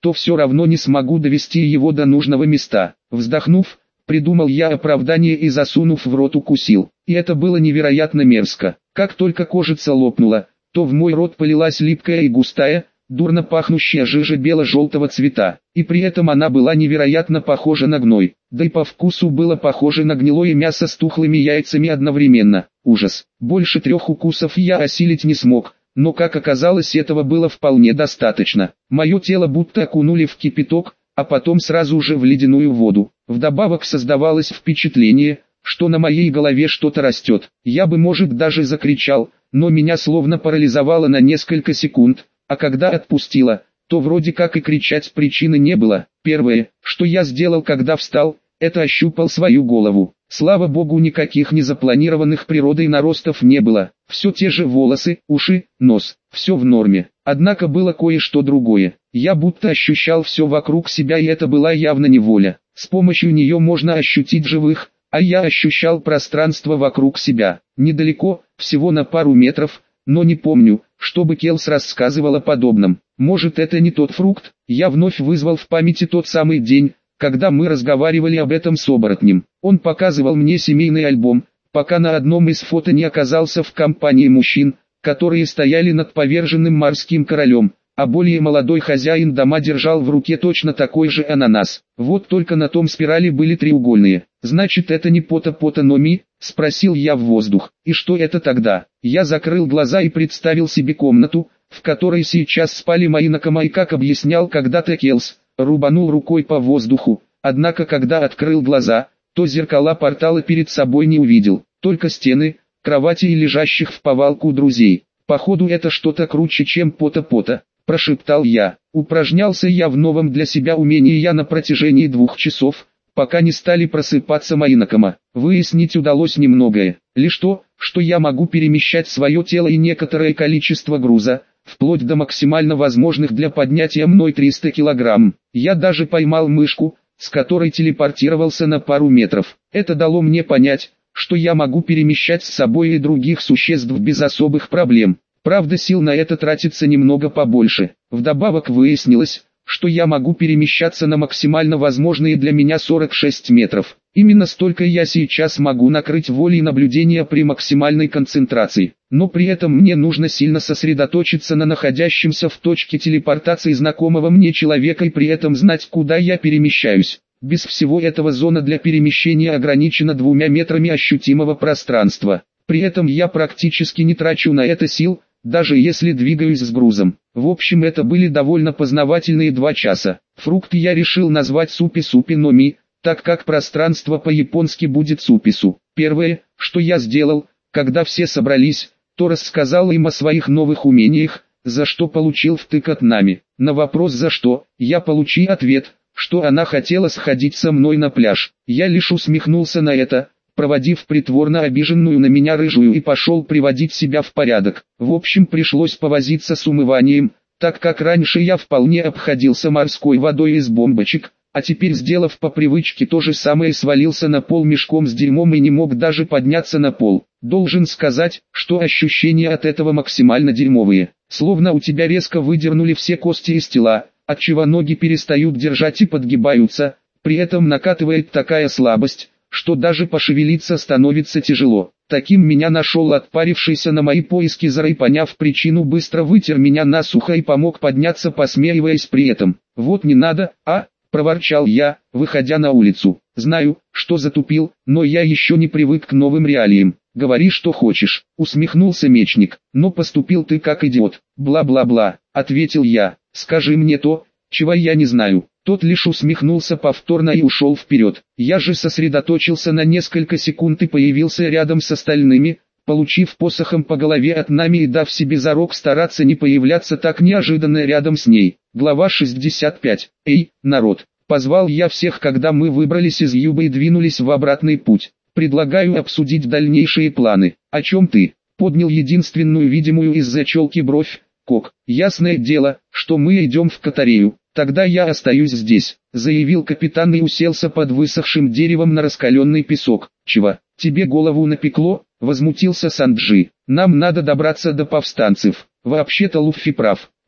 то все равно не смогу довести его до нужного места. Вздохнув, придумал я оправдание и, засунув в рот, укусил. И это было невероятно мерзко. Как только кожица лопнула, то в мой рот полилась липкая и густая, дурно пахнущая жижа бело-желтого цвета, и при этом она была невероятно похожа на гной, да и по вкусу было похоже на гнилое мясо с тухлыми яйцами одновременно. Ужас! Больше трех укусов я осилить не смог, но, как оказалось, этого было вполне достаточно. Мое тело будто окунули в кипяток, а потом сразу же в ледяную воду. Вдобавок создавалось впечатление, что на моей голове что-то растет. Я бы, может, даже закричал, но меня словно парализовало на несколько секунд, а когда отпустило, то вроде как и кричать причины не было. Первое, что я сделал, когда встал, это ощупал свою голову. Слава богу, никаких незапланированных природой наростов не было. Все те же волосы, уши, нос, все в норме. Однако было кое-что другое. Я будто ощущал все вокруг себя, и это была явно не воля. С помощью нее можно ощутить живых, а я ощущал пространство вокруг себя. Недалеко, всего на пару метров, но не помню, чтобы Келс рассказывал о подобном. Может, это не тот фрукт? Я вновь вызвал в памяти тот самый день, когда мы разговаривали об этом с оборотнем. Он показывал мне семейный альбом, пока на одном из фото не оказался в компании мужчин, которые стояли над поверженным морским королем, а более молодой хозяин дома держал в руке точно такой же ананас. Вот только на том спирали были треугольные. «Значит, это не пота-пота номи?» – спросил я в воздух. «И что это тогда?» Я закрыл глаза и представил себе комнату, в которой сейчас спали мои Накама, и, как объяснял когда-то Келс, рубанул рукой по воздуху, однако когда открыл глаза, то зеркала портала перед собой не увидел, только стены, кровати и лежащих в повалку друзей. «Походу, это что-то круче, чем пота-пота», – прошептал я. Упражнялся я в новом для себя умении я на протяжении двух часов, пока не стали просыпаться мои Накама. Выяснить удалось немногое, лишь то, что я могу перемещать свое тело и некоторое количество груза, вплоть до максимально возможных для поднятия мной триста килограмм. Я даже поймал мышку, с которой телепортировался на пару метров. Это дало мне понять, что я могу перемещать с собой и других существ без особых проблем. Правда, сил на это тратится немного побольше. Вдобавок выяснилось, что я могу перемещаться на максимально возможные для меня сорок шесть метров. Именно столько я сейчас могу накрыть волей наблюдения при максимальной концентрации. Но при этом мне нужно сильно сосредоточиться на находящемся в точке телепортации знакомого мне человека и при этом знать, куда я перемещаюсь. Без всего этого зона для перемещения ограничена двумя метрами ощутимого пространства. При этом я практически не трачу на это сил, даже если двигаюсь с грузом. В общем, это были довольно познавательные два часа. Фрукт я решил назвать супи-супи номи, так как пространство по-японски будет супису. Первое, что я сделал, когда все собрались, то рассказал им о своих новых умениях, за что получил втык от Нами. На вопрос «за что?» я получил ответ, что она хотела сходить со мной на пляж. Я лишь усмехнулся на это, проводив притворно обиженную на меня рыжую, и пошел приводить себя в порядок. В общем, пришлось повозиться с умыванием, так как раньше я вполне обходился морской водой из бомбочек, а теперь, сделав по привычке то же самое, свалился на пол мешком с дерьмом и не мог даже подняться на пол. Должен сказать, что ощущения от этого максимально дерьмовые. Словно у тебя резко выдернули все кости из тела, отчего ноги перестают держать и подгибаются, при этом накатывает такая слабость, что даже пошевелиться становится тяжело. Таким меня нашел отпарившийся на мои поиски Зара, и, поняв причину, быстро вытер меня насухо и помог подняться, посмеиваясь при этом. «Вот не надо, а?» – проворчал я, выходя на улицу. «Знаю, что затупил, но я еще не привык к новым реалиям. Говори, что хочешь», – усмехнулся мечник. «Но поступил ты как идиот». «Бла-бла-бла», – ответил я. «Скажи мне то, чего я не знаю». Тот лишь усмехнулся повторно и ушел вперед. Я же сосредоточился на несколько секунд и появился рядом с остальными, получив посохом по голове от Нами и дав себе зарок стараться не появляться так неожиданно рядом с ней. Глава шестьдесят пять. «Эй, народ!» — позвал я всех, когда мы выбрались из Юба и двинулись в обратный путь. «Предлагаю обсудить дальнейшие планы». «О чем ты?» — поднял единственную видимую из-за челки бровь Кок. «Ясное дело, что мы идем в Катарею. «Тогда я остаюсь здесь», — заявил капитан и уселся под высохшим деревом на раскаленный песок. «Чего, тебе голову напекло?» — возмутился Санджи. «Нам надо добраться до повстанцев. Вообще-то Луффи прав.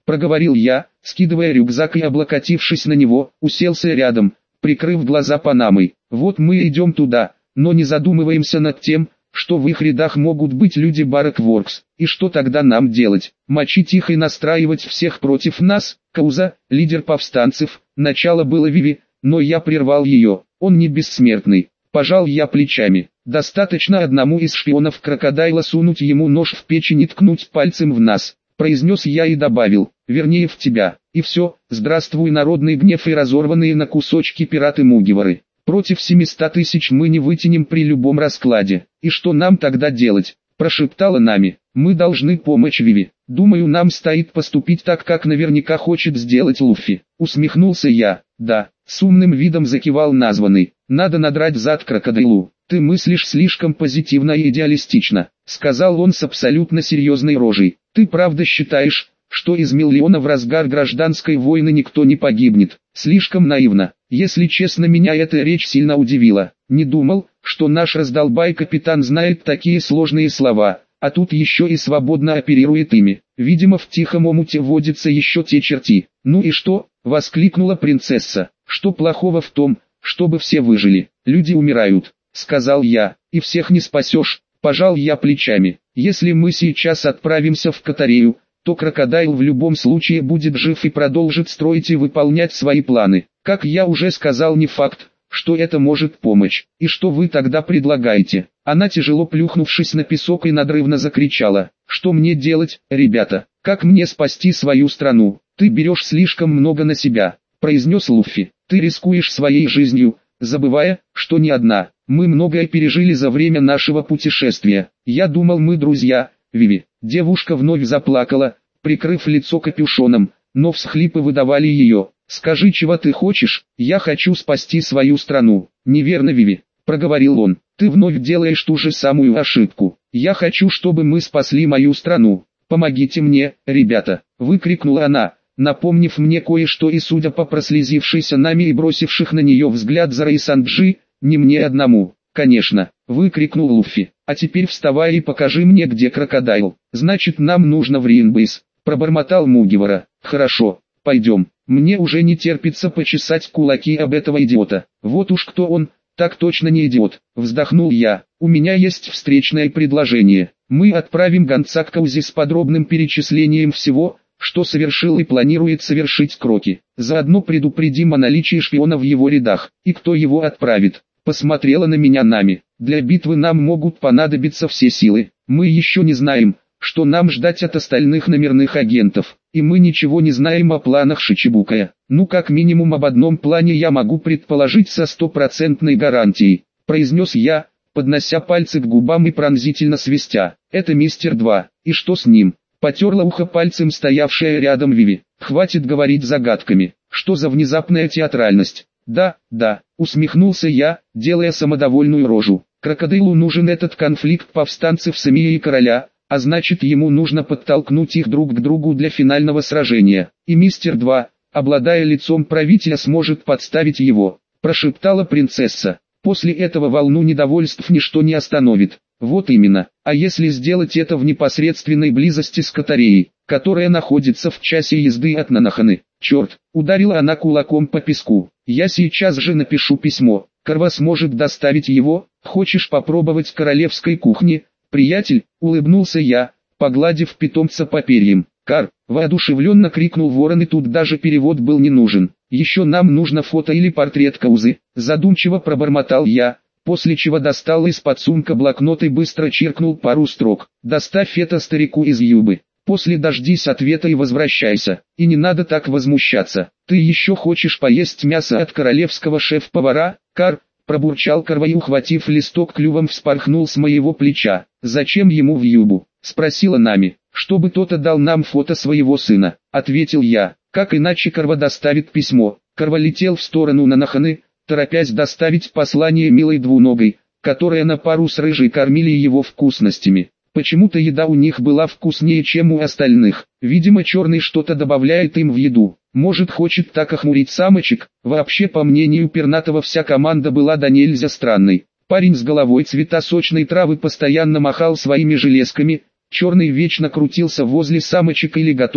проговорил я, скидывая рюкзак и облокотившись на него, уселся рядом, прикрыв глаза панамой. Вот мы идем туда, но не задумываемся над тем, что в их рядах могут быть люди Баракворкс, и что тогда нам делать? Мочить их и настраивать всех против нас? Кауза, лидер повстанцев, начало было Виви, но я прервал ее, он не бессмертный. Пожал я плечами. Достаточно одному из шпионов крокодайла сунуть ему нож в печень и ткнуть пальцем в нас, произнес я и добавил, вернее в тебя. И все, здравствуй народный гнев и разорванные на кусочки пираты-мугивары. Против семисот тысяч мы не вытянем при любом раскладе. И что нам тогда делать? Прошептала Нами. Мы должны помочь Виви. Думаю, нам стоит поступить так, как наверняка хочет сделать Луффи. Усмехнулся я. Да, с умным видом закивал названный. Надо надрать зад крокодилу. Ты мыслишь слишком позитивно и идеалистично, сказал он с абсолютно серьезной рожей. Ты правда считаешь, что из миллиона в разгар гражданской войны никто не погибнет? Слишком наивно. Если честно, меня эта речь сильно удивила. Не думал, что наш раздолбай-капитан знает такие сложные слова, а тут еще и свободно оперирует ими. Видимо, в тихом омуте водятся еще те черти. Ну и что? Воскликнула принцесса. Что плохого в том, чтобы все выжили? Люди умирают, сказал я, и всех не спасешь. Пожал я плечами. Если мы сейчас отправимся в Катарею, то крокодайл в любом случае будет жив и продолжит строить и выполнять свои планы. Как я уже сказал, не факт, что это может помочь. И что вы тогда предлагаете? Она, тяжело плюхнувшись на песок, и надрывно закричала. Что мне делать, ребята? Как мне спасти свою страну? Ты берешь слишком много на себя, произнес Луффи. Ты рискуешь своей жизнью, забывая, что не одна. Мы многое пережили за время нашего путешествия. Я думал, мы друзья, Виви. Девушка вновь заплакала, прикрыв лицо капюшоном, но всхлипы выдавали ее. «Скажи, чего ты хочешь?» «Я хочу спасти свою страну». «Неверно, Виви», — проговорил он. «Ты вновь делаешь ту же самую ошибку. Я хочу, чтобы мы спасли мою страну. Помогите мне, ребята!» — выкрикнула она, напомнив мне кое-что, и судя по прослезившейся Нами и бросивших на нее взгляд Зара и Санджи, не мне одному. «Конечно!» — выкрикнул Луффи. «А теперь вставай и покажи мне, где крокодайл». «Значит, нам нужно в Ринбейс», — пробормотал Мугивара. «Хорошо, пойдем. Мне уже не терпится почесать кулаки об этого идиота». «Вот уж кто он, так точно не идиот», — вздохнул я. «У меня есть встречное предложение. Мы отправим гонца к Каузе с подробным перечислением всего, что совершил и планирует совершить Кроки. Заодно предупредим о наличии шпиона в его рядах. И кто его отправит?» Посмотрела на меня Нами. «Для битвы нам могут понадобиться все силы. Мы еще не знаем, что нам ждать от остальных номерных агентов, и мы ничего не знаем о планах Шичибукая. Ну, как минимум об одном плане я могу предположить со стопроцентной гарантией», произнес я, поднося пальцы к губам и пронзительно свистя. «Это мистер два. И что с ним?» Потерла ухо пальцем стоявшая рядом Виви. «Хватит говорить загадками. Что за внезапная театральность?» «Да, да», усмехнулся я, делая самодовольную рожу. «Крокодилу нужен этот конфликт повстанцев с Эмией и короля, а значит, ему нужно подтолкнуть их друг к другу для финального сражения. И мистер два, обладая лицом правителя, сможет подставить его», прошептала принцесса. «После этого волну недовольств ничто не остановит». «Вот именно. А если сделать это в непосредственной близости с Катареей, которая находится в часе езды от Нанаханы?» «Черт!» — ударила она кулаком по песку. «Я сейчас же напишу письмо. Карва сможет доставить его. Хочешь попробовать королевской кухни, приятель?» — улыбнулся я, погладив питомца по перьям. «Кар!» — воодушевленно крикнул ворон, и тут даже перевод был не нужен. «Еще нам нужно фото или портрет Каузы», — задумчиво пробормотал я, после чего достал из-под сумка блокнот и быстро чиркнул пару строк. «Доставь это старику из Юбы. После дождись ответа и возвращайся. И не надо так возмущаться. Ты еще хочешь поесть мясо от королевского шеф-повара, Кар?» Пробурчал Карва и, ухватив листок, клювом вспорхнул с моего плеча. «Зачем ему в Юбу?» — спросила Нами. «Чтобы тот отдал нам фото своего сына», — ответил я. «Как иначе Карва доставит письмо?» Карва летел в сторону Нанаханы, торопясь доставить послание милой двуногой, которая на пару с рыжей кормили его вкусностями. Почему-то еда у них была вкуснее, чем у остальных. Видимо, черный что-то добавляет им в еду. Может, хочет так охмурить самочек. Вообще, по мнению Пернатого, вся команда была до нельзя странной. Парень с головой цвета сочной травы постоянно махал своими железками. Черный вечно крутился возле самочек или готовил,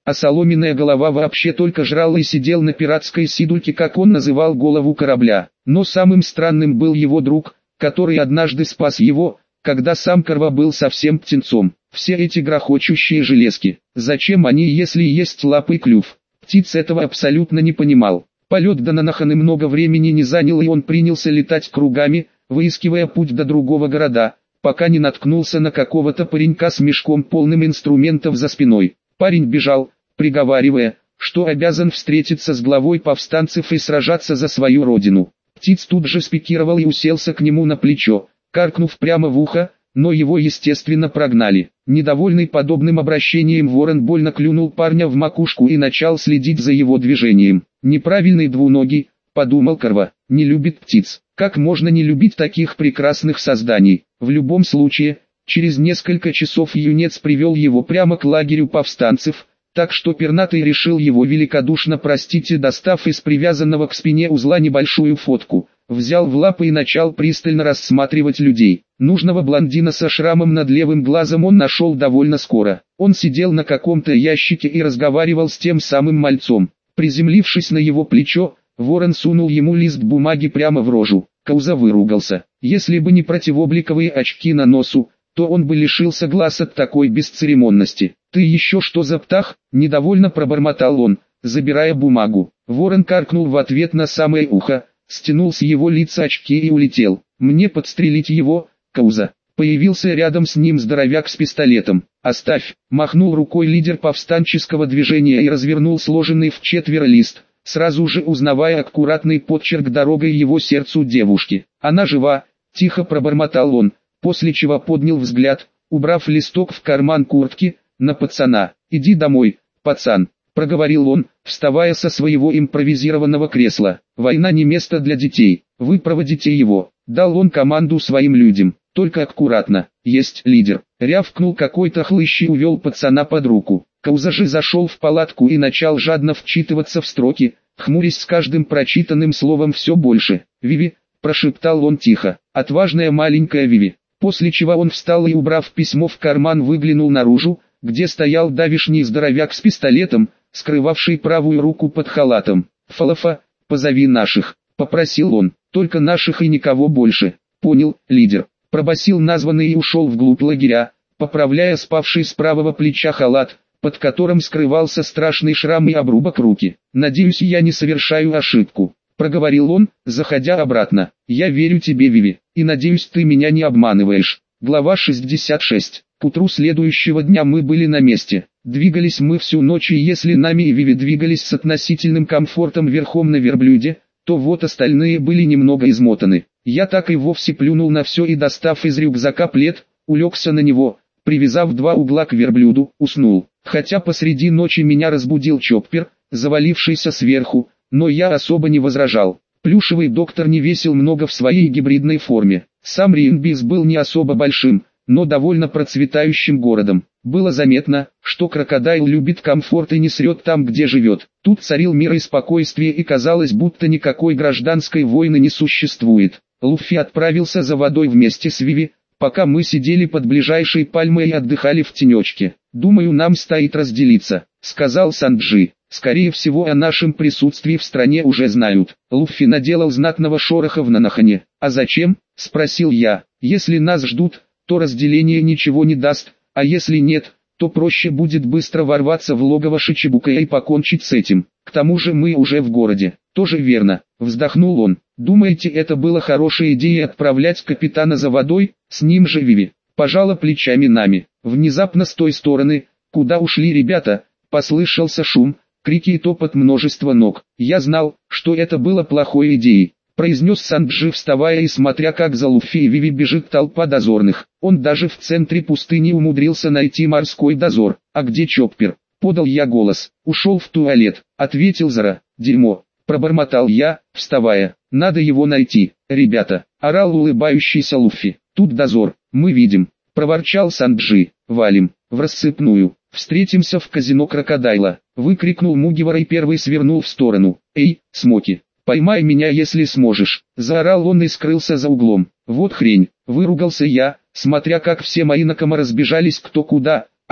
а соломенная голова вообще только жрал и сидел на пиратской сидульке, как он называл голову корабля. Но самым странным был его друг, который однажды спас его, когда сам Корва был совсем птенцом. Все эти грохочущие железки, зачем они, если есть лапы и клюв? Птиц этого абсолютно не понимал. Полет до Нанаханы много времени не занял, и он принялся летать кругами, выискивая путь до другого города, пока не наткнулся на какого-то паренька с мешком полным инструментов за спиной. Парень бежал, приговаривая, что обязан встретиться с главой повстанцев и сражаться за свою родину. Птиц тут же спикировал и уселся к нему на плечо, каркнув прямо в ухо, но его естественно прогнали. Недовольный подобным обращением ворон больно клюнул парня в макушку и начал следить за его движением. «Неправильный двуногий», — подумал Корва, — «не любит птиц. Как можно не любить таких прекрасных созданий?» В любом случае, через несколько часов юнец привел его прямо к лагерю повстанцев, так что пернатый решил его великодушно простить и, достав из привязанного к спине узла небольшую фотку, взял в лапы и начал пристально рассматривать людей. Нужного блондина со шрамом над левым глазом он нашел довольно скоро. Он сидел на каком-то ящике и разговаривал с тем самым мальцом. Приземлившись на его плечо, ворон сунул ему лист бумаги прямо в рожу. Кауза выругался. Если бы не противообликовые очки на носу, то он бы лишился глаз от такой бесцеремонности. «Ты еще что за птах?» – недовольно пробормотал он, забирая бумагу. Ворон каркнул в ответ на самое ухо, стянул с его лица очки и улетел. «Мне подстрелить его, Кауза?» Появился рядом с ним здоровяк с пистолетом. «Оставь!» – махнул рукой лидер повстанческого движения и развернул сложенный в четверо лист, сразу же узнавая аккуратный подчерк дорогой его сердцу девушки. «Она жива!» – тихо пробормотал он, после чего поднял взгляд, убрав листок в карман куртки, на пацана. «Иди домой, пацан», — проговорил он, вставая со своего импровизированного кресла. «Война не место для детей, вы проводите его», — дал он команду своим людям. «Только аккуратно, есть лидер», — рявкнул какой-то хлыщ и увел пацана под руку. Кауза же зашел в палатку и начал жадно вчитываться в строки, хмурясь с каждым прочитанным словом все больше. «Виви», — прошептал он тихо, — «отважная маленькая Виви». После чего он встал и, убрав письмо в карман, выглянул наружу, где стоял давишний здоровяк с пистолетом, скрывавший правую руку под халатом. «Фалафа, позови наших», — попросил он, — «только наших и никого больше». «Понял, лидер», — пробасил названный и ушел вглубь лагеря, поправляя спавший с правого плеча халат, под которым скрывался страшный шрам и обрубок руки. «Надеюсь, я не совершаю ошибку», — проговорил он, заходя обратно. «Я верю тебе, Виви, и надеюсь, ты меня не обманываешь». Глава шестьдесят шесть. К утру следующего дня мы были на месте. Двигались мы всю ночь, и если нами и Виви двигались с относительным комфортом верхом на верблюде, то вот остальные были немного измотаны. Я так и вовсе плюнул на все и, достав из рюкзака плед, улегся на него, привязав два угла к верблюду, уснул. Хотя посреди ночи меня разбудил Чоппер, завалившийся сверху, но я особо не возражал. Плюшевый доктор не весил много в своей гибридной форме. Сам Риенбис был не особо большим, но довольно процветающим городом. Было заметно, что крокодайл любит комфорт и не срет там, где живет. Тут царил мир и спокойствие, и казалось, будто никакой гражданской войны не существует. Луффи отправился за водой вместе с Виви, пока мы сидели под ближайшей пальмой и отдыхали в тенечке. «Думаю, нам стоит разделиться», — сказал Санджи. «Скорее всего, о нашем присутствии в стране уже знают». Луффи наделал знатного шороха в Нанахане. «А зачем?» — спросил я. «Если нас ждут, то разделение ничего не даст, а если нет, то проще будет быстро ворваться в логово Шичибукая и покончить с этим. К тому же мы уже в городе». «Тоже верно», — вздохнул он. «Думаете, это было хорошей идеей отправлять капитана за водой, с ним же Виви?» Пожала плечами нами. Внезапно с той стороны, куда ушли ребята, послышался шум, крики и топот множества ног. «Я знал, что это было плохой идеей», — произнес Санджи, вставая и смотря, как за Луффи и Виви бежит толпа дозорных. Он даже в центре пустыни умудрился найти морской дозор. «А где Чоппер?» — подал я голос. «Ушел в туалет», — ответил Зара. «Дерьмо», — пробормотал я, вставая. «Надо его найти, ребята», — орал улыбающийся Луффи. «Тут дозор, мы видим», — проворчал Санджи. «Валим, в рассыпную. Встретимся в казино крокодайла», — выкрикнул Мугивара и первый свернул в сторону. «Эй, Смоки, поймай меня, если сможешь», — заорал он и скрылся за углом. «Вот хрень», — выругался я, смотря как все мои накомы разбежались кто куда, а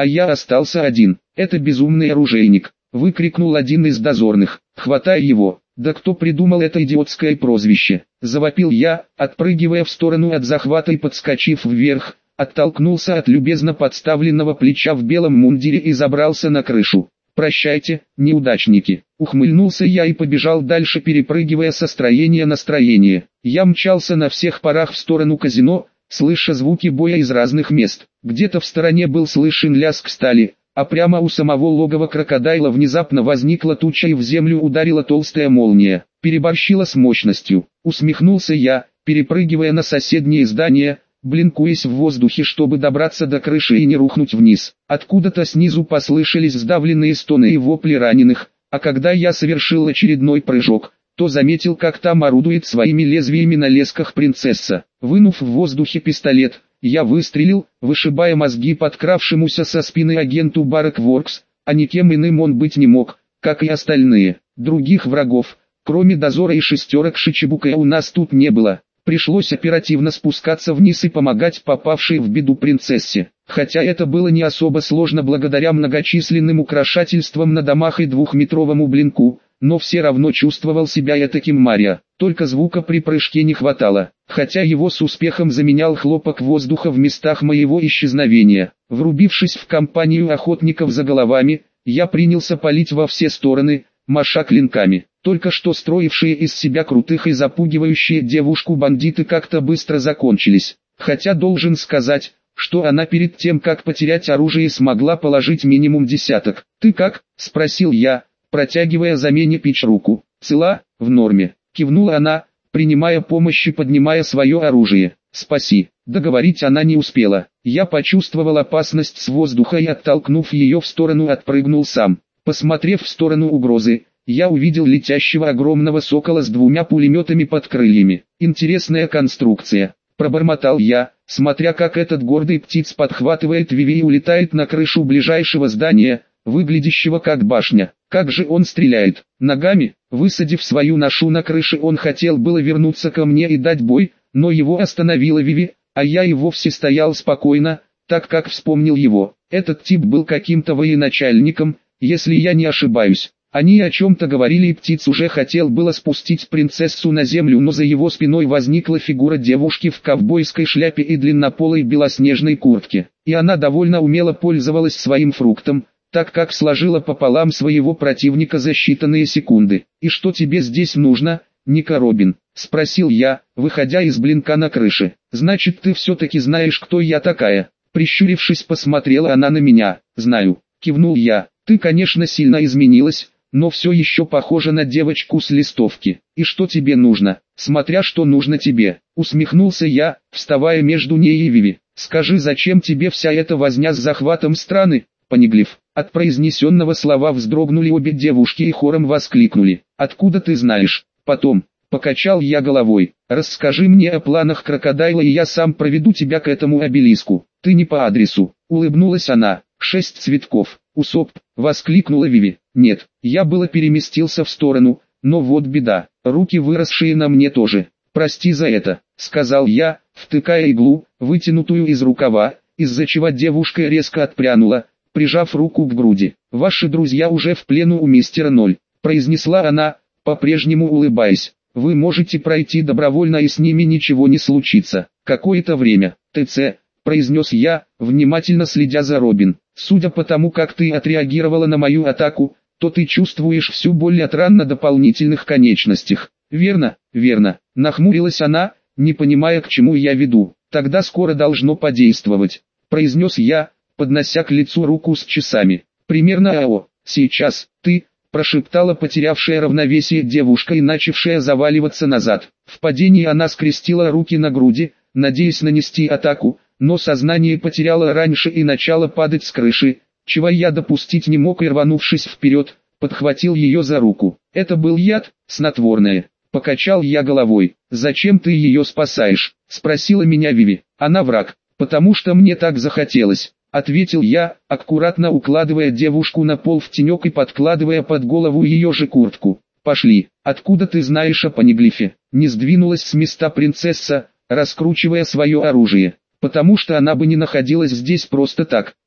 а я остался один. Это безумный оружейник, выкрикнул один из дозорных, хватая его. Да кто придумал это идиотское прозвище? Завопил я, отпрыгивая в сторону от захвата и подскочив вверх, оттолкнулся от любезно подставленного плеча в белом мундире и забрался на крышу. «Прощайте, неудачники!» Ухмыльнулся я и побежал дальше, перепрыгивая со строения на строение. Я мчался на всех парах в сторону казино, слыша звуки боя из разных мест. Где-то в стороне был слышен лязг стали, а прямо у самого логова крокодайла внезапно возникла туча и в землю ударила толстая молния. Переборщила с мощностью. Усмехнулся я, перепрыгивая на соседние здания, блинкуясь в воздухе, чтобы добраться до крыши и не рухнуть вниз. Откуда-то снизу послышались сдавленные стоны и вопли раненых, а когда я совершил очередной прыжок, то заметил, как там орудует своими лезвиями на лесках принцесса. Вынув в воздухе пистолет, я выстрелил, вышибая мозги подкравшемуся со спины агенту Баракворкс, а никем иным он быть не мог, как и остальные. Других врагов, кроме дозора и шестерок Шичибука, у нас тут не было. Пришлось оперативно спускаться вниз и помогать попавшей в беду принцессе. Хотя это было не особо сложно благодаря многочисленным украшательствам на домах и двухметровому блинку, но все равно чувствовал себя я таким Мария. Только звука при прыжке не хватало, хотя его с успехом заменял хлопок воздуха в местах моего исчезновения. Врубившись в компанию охотников за головами, я принялся палить во все стороны, маша клинками. Только что строившие из себя крутых и запугивающие девушку бандиты как-то быстро закончились. Хотя должен сказать, что она перед тем, как потерять оружие, смогла положить минимум десяток. «Ты как?» – спросил я, протягивая замене Пич руку. «Цела, в норме», – кивнула она, принимая помощь и поднимая свое оружие. «Спаси». Договорить она не успела. Я почувствовал опасность с воздуха и, оттолкнув ее в сторону, отпрыгнул сам. Посмотрев в сторону угрозы, я увидел летящего огромного сокола с двумя пулеметами под крыльями. «Интересная конструкция», – пробормотал я, смотря как этот гордый птиц подхватывает Виви и улетает на крышу ближайшего здания, выглядящего как башня. Как же он стреляет? Ногами? Высадив свою ношу на крыше, он хотел было вернуться ко мне и дать бой, но его остановила Виви, а я и вовсе стоял спокойно, так как вспомнил его. Этот тип был каким-то военачальником, если я не ошибаюсь. Они о чем-то говорили, и птиц уже хотел было спустить принцессу на землю, но за его спиной возникла фигура девушки в ковбойской шляпе и длиннополой белоснежной куртке. И она довольно умело пользовалась своим фруктом, так как сложила пополам своего противника за считанные секунды. «И что тебе здесь нужно, Ника Робин?» – спросил я, выходя из блинка на крыше. «Значит, ты все-таки знаешь, кто я такая?» Прищурившись, посмотрела она на меня. «Знаю», – кивнул я. «Ты, конечно, сильно изменилась, но все еще похожа на девочку с листовки. И что тебе нужно?» «Смотря что нужно тебе», — усмехнулся я, вставая между ней и Виви. «Скажи, зачем тебе вся эта возня с захватом страны?» Понеглив. От произнесенного слова вздрогнули обе девушки и хором воскликнули. «Откуда ты знаешь?» «Потом», — покачал я головой. «Расскажи мне о планах крокодайла, и я сам проведу тебя к этому обелиску». «Ты не по адресу», — улыбнулась она. «Шесть цветков. Усоп», — воскликнула Виви. «Нет, я было переместился в сторону, но вот беда, руки выросшие на мне тоже. Прости за это», — сказал я, втыкая иглу, вытянутую из рукава, из-за чего девушка резко отпрянула, прижав руку к груди. «Ваши друзья уже в плену у мистера Ноль», — произнесла она, по-прежнему улыбаясь. «Вы можете пройти добровольно, и с ними ничего не случится. Какое-то время, ТЦ», — произнес я, внимательно следя за Робин. «Судя по тому, как ты отреагировала на мою атаку, то ты чувствуешь всю боль от ран на дополнительных конечностях». «Верно, верно», — нахмурилась она, не понимая, к чему я веду. «Тогда скоро должно подействовать», — произнес я, поднося к лицу руку с часами. «Примерно АО. Сейчас, ты», — прошептала потерявшая равновесие девушка и начавшая заваливаться назад. В падении она скрестила руки на груди, надеясь нанести атаку, но сознание потеряла раньше и начала падать с крыши, чего я допустить не мог, и, рванувшись вперед, подхватил ее за руку. «Это был яд, снотворное», — покачал я головой. «Зачем ты ее спасаешь?» — спросила меня Виви. «Она враг, потому что мне так захотелось», — ответил я, аккуратно укладывая девушку на пол в тенек и подкладывая под голову ее же куртку. «Пошли, откуда ты знаешь о Понеглифе?» Не сдвинулась с места принцесса, раскручивая свое оружие. «Потому что она бы не находилась здесь просто так»,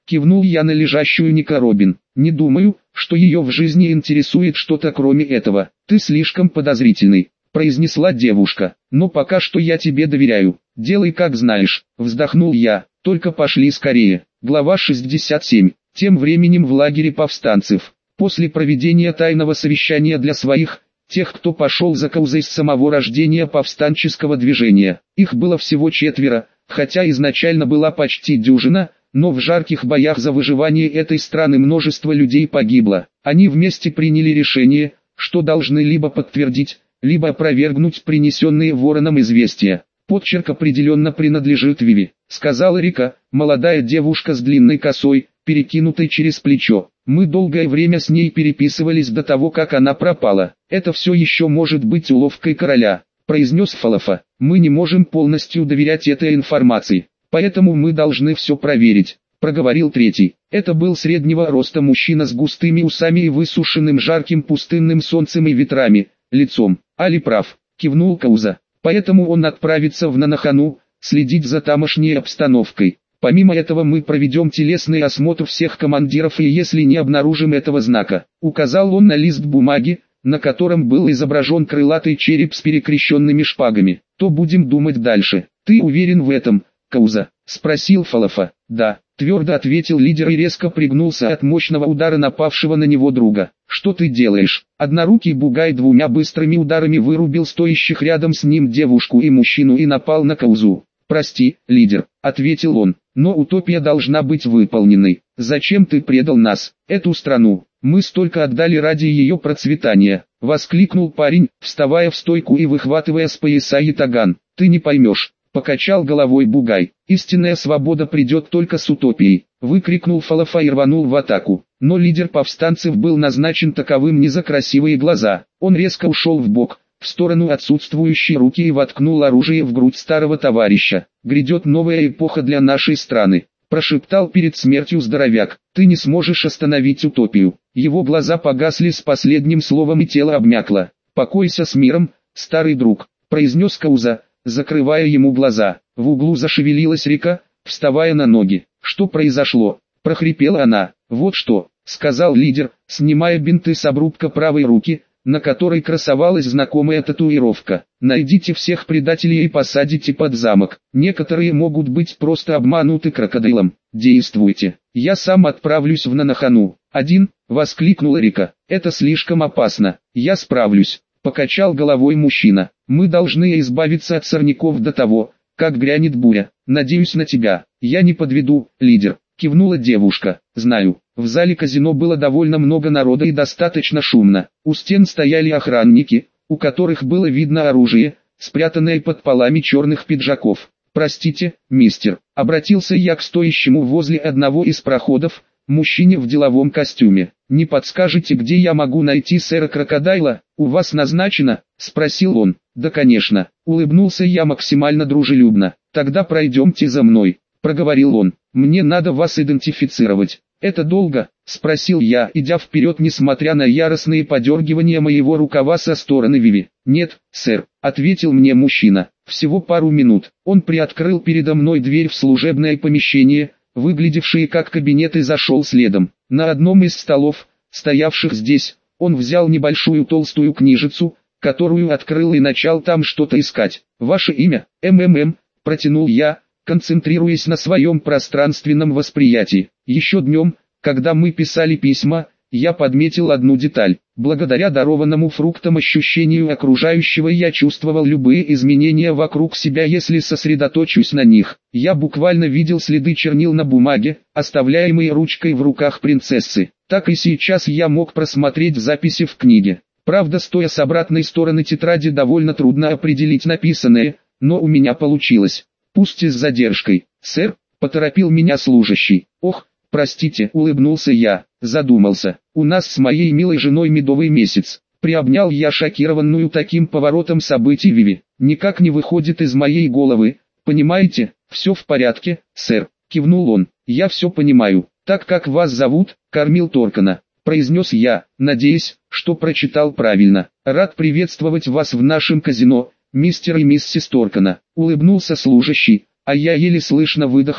Кивнул я на лежащую Ника Робин. Не думаю, что ее в жизни интересует что-то кроме этого. Ты слишком подозрительный, произнесла девушка. Но пока что я тебе доверяю. Делай как знаешь. Вздохнул я. Только пошли скорее. Глава шестьдесят семь. Тем временем в лагере повстанцев. После проведения тайного совещания для своих, тех, кто пошел за каузой с самого рождения повстанческого движения. Их было всего четверо, хотя изначально была почти дюжина, но в жарких боях за выживание этой страны множество людей погибло. Они вместе приняли решение, что должны либо подтвердить, либо опровергнуть принесенные Вороном известия. «Подчерк определенно принадлежит Виви», — сказала Рика, молодая девушка с длинной косой, перекинутой через плечо. «Мы долгое время с ней переписывались до того, как она пропала. Это все еще может быть уловкой короля», — произнес Фалафа. «Мы не можем полностью доверять этой информации, поэтому мы должны все проверить», — проговорил третий. Это был среднего роста мужчина с густыми усами и высушенным жарким пустынным солнцем и ветрами, лицом. «Али прав», — кивнул Кауза. «Поэтому он отправится в Нанахану, следить за тамошней обстановкой. Помимо этого мы проведем телесный осмотр всех командиров и если не обнаружим этого знака», — указал он на лист бумаги, на котором был изображен крылатый череп с перекрещенными шпагами, «то будем думать дальше». «Ты уверен в этом, Кауза?» — спросил Фалафа. «Да», — твердо ответил лидер и резко пригнулся от мощного удара напавшего на него друга. «Что ты делаешь?» Однорукий бугай двумя быстрыми ударами вырубил стоящих рядом с ним девушку и мужчину и напал на Каузу. «Прости, лидер», — ответил он, — «но утопия должна быть выполненной. Зачем ты предал нас, эту страну? Мы столько отдали ради ее процветания», — воскликнул парень, вставая в стойку и выхватывая с пояса ятаган. «Ты не поймешь», — покачал головой бугай. «Истинная свобода придет только с утопией», — выкрикнул Фалафа и рванул в атаку. Но лидер повстанцев был назначен таковым не за красивые глаза. Он резко ушел в бок, в сторону отсутствующей руки и воткнул оружие в грудь старого товарища. «Грядет новая эпоха для нашей страны», — прошептал перед смертью здоровяк. «Ты не сможешь остановить утопию». Его глаза погасли с последним словом и тело обмякло. «Покойся с миром, старый друг», — произнес Кауза, закрывая ему глаза. В углу зашевелилась Рика, вставая на ноги. «Что произошло?» — прохрипела она. «Вот что», — сказал лидер, снимая бинты с обрубка правой руки, на которой красовалась знакомая татуировка. «Найдите всех предателей и посадите под замок. Некоторые могут быть просто обмануты крокодилом. Действуйте. Я сам отправлюсь в Нанахану». «Один», — воскликнула Рика. «Это слишком опасно. Я справлюсь», — покачал головой мужчина. «Мы должны избавиться от сорняков до того, как грянет буря. Надеюсь на тебя. Я не подведу, лидер», — кивнула девушка. «Знаю». В зале казино было довольно много народа и достаточно шумно. У стен стояли охранники, у которых было видно оружие, спрятанное под полами черных пиджаков. «Простите, мистер», — обратился я к стоящему возле одного из проходов, мужчине в деловом костюме. «Не подскажете, где я могу найти сэра Крокодайла? У вас назначено?» — спросил он. «Да, конечно», — улыбнулся я максимально дружелюбно. «Тогда пройдемте за мной», — проговорил он. «Мне надо вас идентифицировать». «Это долго?» — спросил я, идя вперед, несмотря на яростные подергивания моего рукава со стороны Виви. «Нет, сэр», — ответил мне мужчина. «Всего пару минут». Он приоткрыл передо мной дверь в служебное помещение, выглядевшее как кабинет, и зашел следом. На одном из столов, стоявших здесь, он взял небольшую толстую книжицу, которую открыл и начал там что-то искать. «Ваше имя?» «МММ», — протянул я, концентрируясь на своем пространственном восприятии. Еще днем, когда мы писали письма, я подметил одну деталь. Благодаря дарованному фруктам ощущению окружающего я чувствовал любые изменения вокруг себя, если сосредоточусь на них. Я буквально видел следы чернил на бумаге, оставляемые ручкой в руках принцессы. Так и сейчас я мог просмотреть записи в книге. Правда, стоя с обратной стороны тетради, довольно трудно определить написанное, но у меня получилось. Пусть и с задержкой. «Сэр», — поторопил меня служащий. «Ох, простите», — улыбнулся я, задумался. «У нас с моей милой женой медовый месяц». Приобнял я шокированную таким поворотом событий Виви. «Никак не выходит из моей головы, понимаете?» «Все в порядке, сэр», — кивнул он. «Я все понимаю. Так как вас зовут?» «Кормил Торкана», — произнес я, надеясь, что прочитал правильно. «Рад приветствовать вас в нашем казино, мистер и миссис Торкана», — улыбнулся служащий, а я еле слышно выдохнул,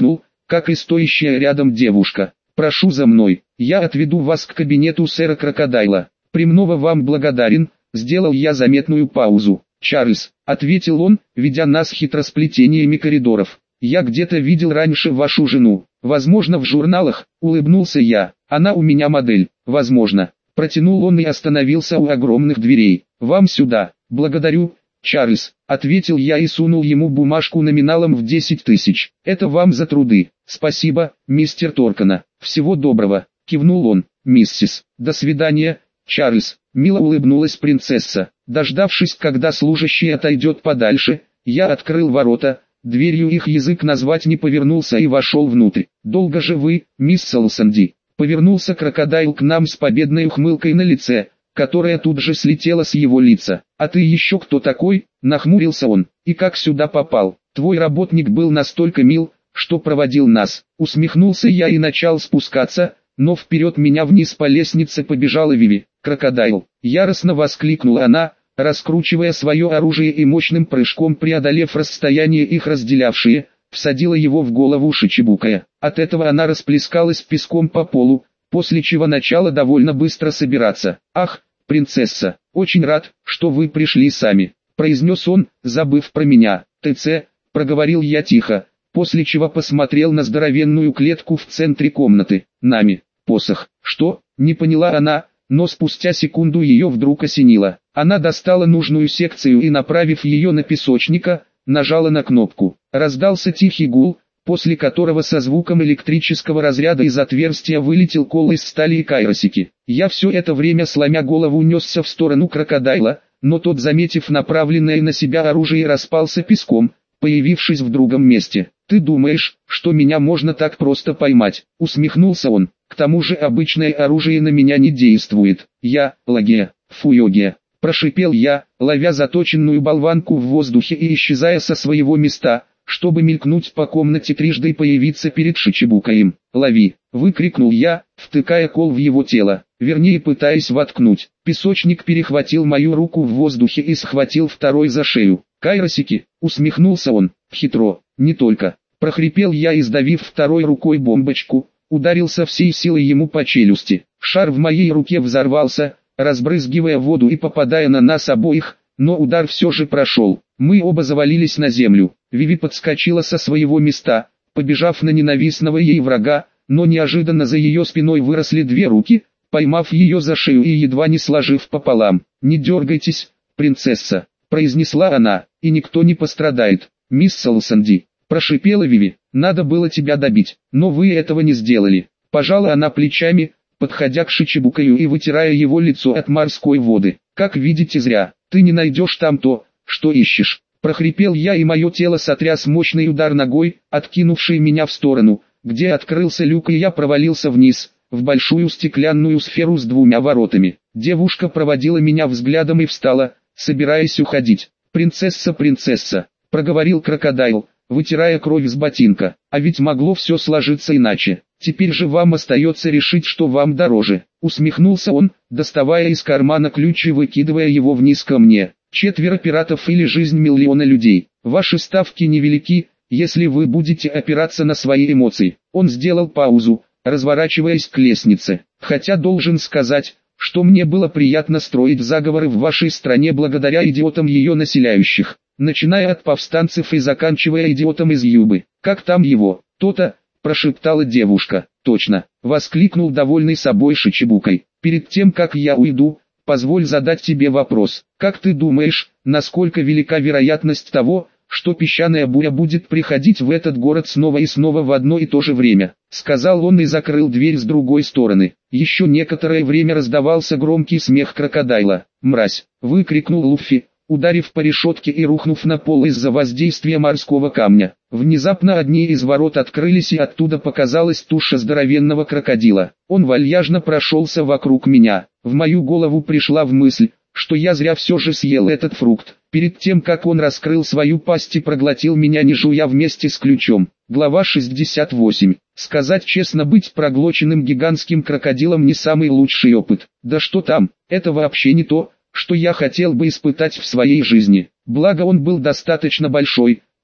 как и стоящая рядом девушка. «Прошу за мной, я отведу вас к кабинету сэра Крокодайла. Премного вам благодарен», — сделал я заметную паузу. «Чарльз», — ответил он, ведя нас хитросплетениями коридоров. «Я где-то видел раньше вашу жену. Возможно, в журналах», — улыбнулся я. «Она у меня модель». «Возможно». Протянул он и остановился у огромных дверей. «Вам сюда». «Благодарю, Чарльз», — ответил я и сунул ему бумажку номиналом в десять тысяч. «Это вам за труды». «Спасибо, мистер Торкана. Всего доброго», — кивнул он. «Миссис, до свидания, Чарльз», — мило улыбнулась принцесса. Дождавшись, когда служащий отойдет подальше, я открыл ворота, дверью их язык назвать не повернулся и вошел внутрь. «Долго же вы, мисс Салсанди?» Повернулся Крокодайл к нам с победной ухмылкой на лице, которая тут же слетела с его лица. «А ты еще кто такой?» — нахмурился он. «И как сюда попал? Твой работник был настолько мил, что проводил нас». Усмехнулся я и начал спускаться, но вперед меня вниз по лестнице побежала Виви. «Крокодайл!» — яростно воскликнула она, раскручивая свое оружие и мощным прыжком преодолев расстояние их разделявшие, всадила его в голову Шичибукая. От этого она расплескалась песком по полу, после чего начала довольно быстро собираться. «Ах, принцесса, очень рад, что вы пришли сами», — произнес он, забыв про меня. «ТЦ», — проговорил я тихо, после чего посмотрел на здоровенную клетку в центре комнаты. «Нами, посох». «Что?» — не поняла она, но спустя секунду ее вдруг осенило. Она достала нужную секцию и, направив ее на песочника, нажала на кнопку. Раздался тихий гул, после которого со звуком электрического разряда из отверстия вылетел кол из стали и кайросики. Я все это время, сломя голову, несся в сторону Крокодайла, но тот, заметив направленное на себя оружие, распался песком, появившись в другом месте. «Ты думаешь, что меня можно так просто поймать?» — усмехнулся он. «К тому же обычное оружие на меня не действует. Я, лагия, фуёгия», — прошипел я, ловя заточенную болванку в воздухе и исчезая со своего места, чтобы мелькнуть по комнате трижды и появиться перед Шичибукаем. «Лови!» — выкрикнул я, втыкая кол в его тело, вернее пытаясь воткнуть. Песочник перехватил мою руку в воздухе и схватил второй за шею. «Кайросики!» — усмехнулся он. «Хитро, не только!» — прохрипел я, издавив второй рукой бомбочку, ударился всей силой ему по челюсти. Шар в моей руке взорвался, разбрызгивая воду и попадая на нас обоих, но удар все же прошел. Мы оба завалились на землю. Виви подскочила со своего места, побежав на ненавистного ей врага, но неожиданно за ее спиной выросли две руки, поймав ее за шею и едва не сложив пополам. «Не дергайтесь, принцесса», — произнесла она, — «и никто не пострадает». «Мисс Салсанди», — прошипела Виви, — «надо было тебя добить, но вы этого не сделали». Пожала она плечами, подходя к Шичибукаю и вытирая его лицо от морской воды. «Как видите, зря, ты не найдешь там то, что ищешь». Прохрипел я, и мое тело сотряс мощный удар ногой, откинувший меня в сторону, где открылся люк, и я провалился вниз, в большую стеклянную сферу с двумя воротами. Девушка проводила меня взглядом и встала, собираясь уходить. «Принцесса, принцесса», — проговорил Крокодайл, вытирая кровь с ботинка, — «а ведь могло все сложиться иначе. Теперь же вам остается решить, что вам дороже». Усмехнулся он, доставая из кармана ключ и выкидывая его вниз ко мне. «Четверо пиратов или жизнь миллиона людей. Ваши ставки невелики, если вы будете опираться на свои эмоции». Он сделал паузу, разворачиваясь к лестнице. «Хотя должен сказать, что мне было приятно строить заговоры в вашей стране благодаря идиотам ее населяющих, начиная от повстанцев и заканчивая идиотом из Юбы. Как там его?» «То-то», — прошептала девушка. «Точно», — воскликнул довольный собой Шичибукай. «Перед тем, как я уйду, позволь задать тебе вопрос. Как ты думаешь, насколько велика вероятность того, что песчаная буря будет приходить в этот город снова и снова в одно и то же время?» Сказал он и закрыл дверь с другой стороны. Еще некоторое время раздавался громкий смех Крокодайла. «Мразь!» — выкрикнул Луффи, ударив по решетке и рухнув на пол из-за воздействия морского камня. Внезапно одни из ворот открылись, и оттуда показалась туша здоровенного крокодила. Он вальяжно прошелся вокруг меня. В мою голову пришла в мысль, что я зря все же съел этот фрукт, перед тем как он раскрыл свою пасть и проглотил меня, не жуя, вместе с ключом. Глава шестьдесят восемь. Сказать честно, быть проглоченным гигантским крокодилом не самый лучший опыт. Да что там, это вообще не то, что я хотел бы испытать в своей жизни. Благо он был достаточно большой,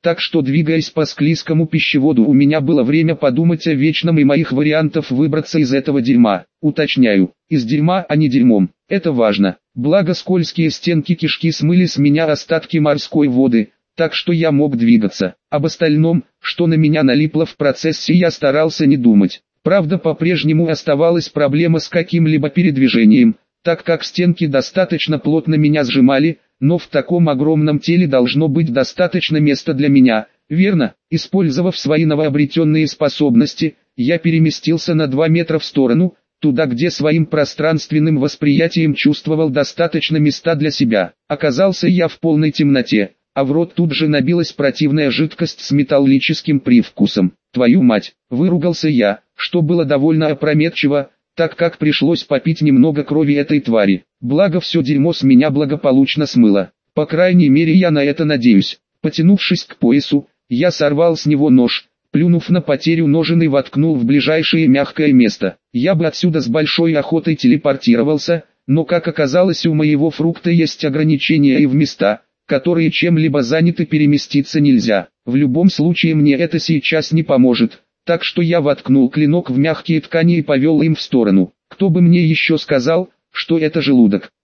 так что двигаясь по склизкому пищеводу у меня было время подумать о вечном и моих вариантов выбраться из этого дерьма. Уточняю, из дерьма, а не дерьмом, это важно. Благо скользкие стенки кишки смыли с меня остатки морской воды, так что я мог двигаться. Об остальном, что на меня налипло в процессе, я старался не думать. Правда, по-прежнему оставалась проблема с каким-либо передвижением, так как стенки достаточно плотно меня сжимали, но в таком огромном теле должно быть достаточно места для меня, верно? Использовав свои новообретенные способности, я переместился на два метра в сторону, туда где своим пространственным восприятием чувствовал достаточно места для себя. Оказался я в полной темноте, а в рот тут же набилась противная жидкость с металлическим привкусом. «Твою мать!» – выругался я, что было довольно опрометчиво, так как пришлось попить немного крови этой твари. Благо все дерьмо с меня благополучно смыло. По крайней мере я на это надеюсь. Потянувшись к поясу, я сорвал с него нож, плюнув на потерю ножен и воткнул в ближайшее мягкое место. Я бы отсюда с большой охотой телепортировался, но как оказалось у моего фрукта есть ограничения и в места, которые чем-либо заняты, переместиться нельзя. В любом случае мне это сейчас не поможет, так что я воткнул клинок в мягкие ткани и повел им в сторону. Кто бы мне еще сказал, что это желудок.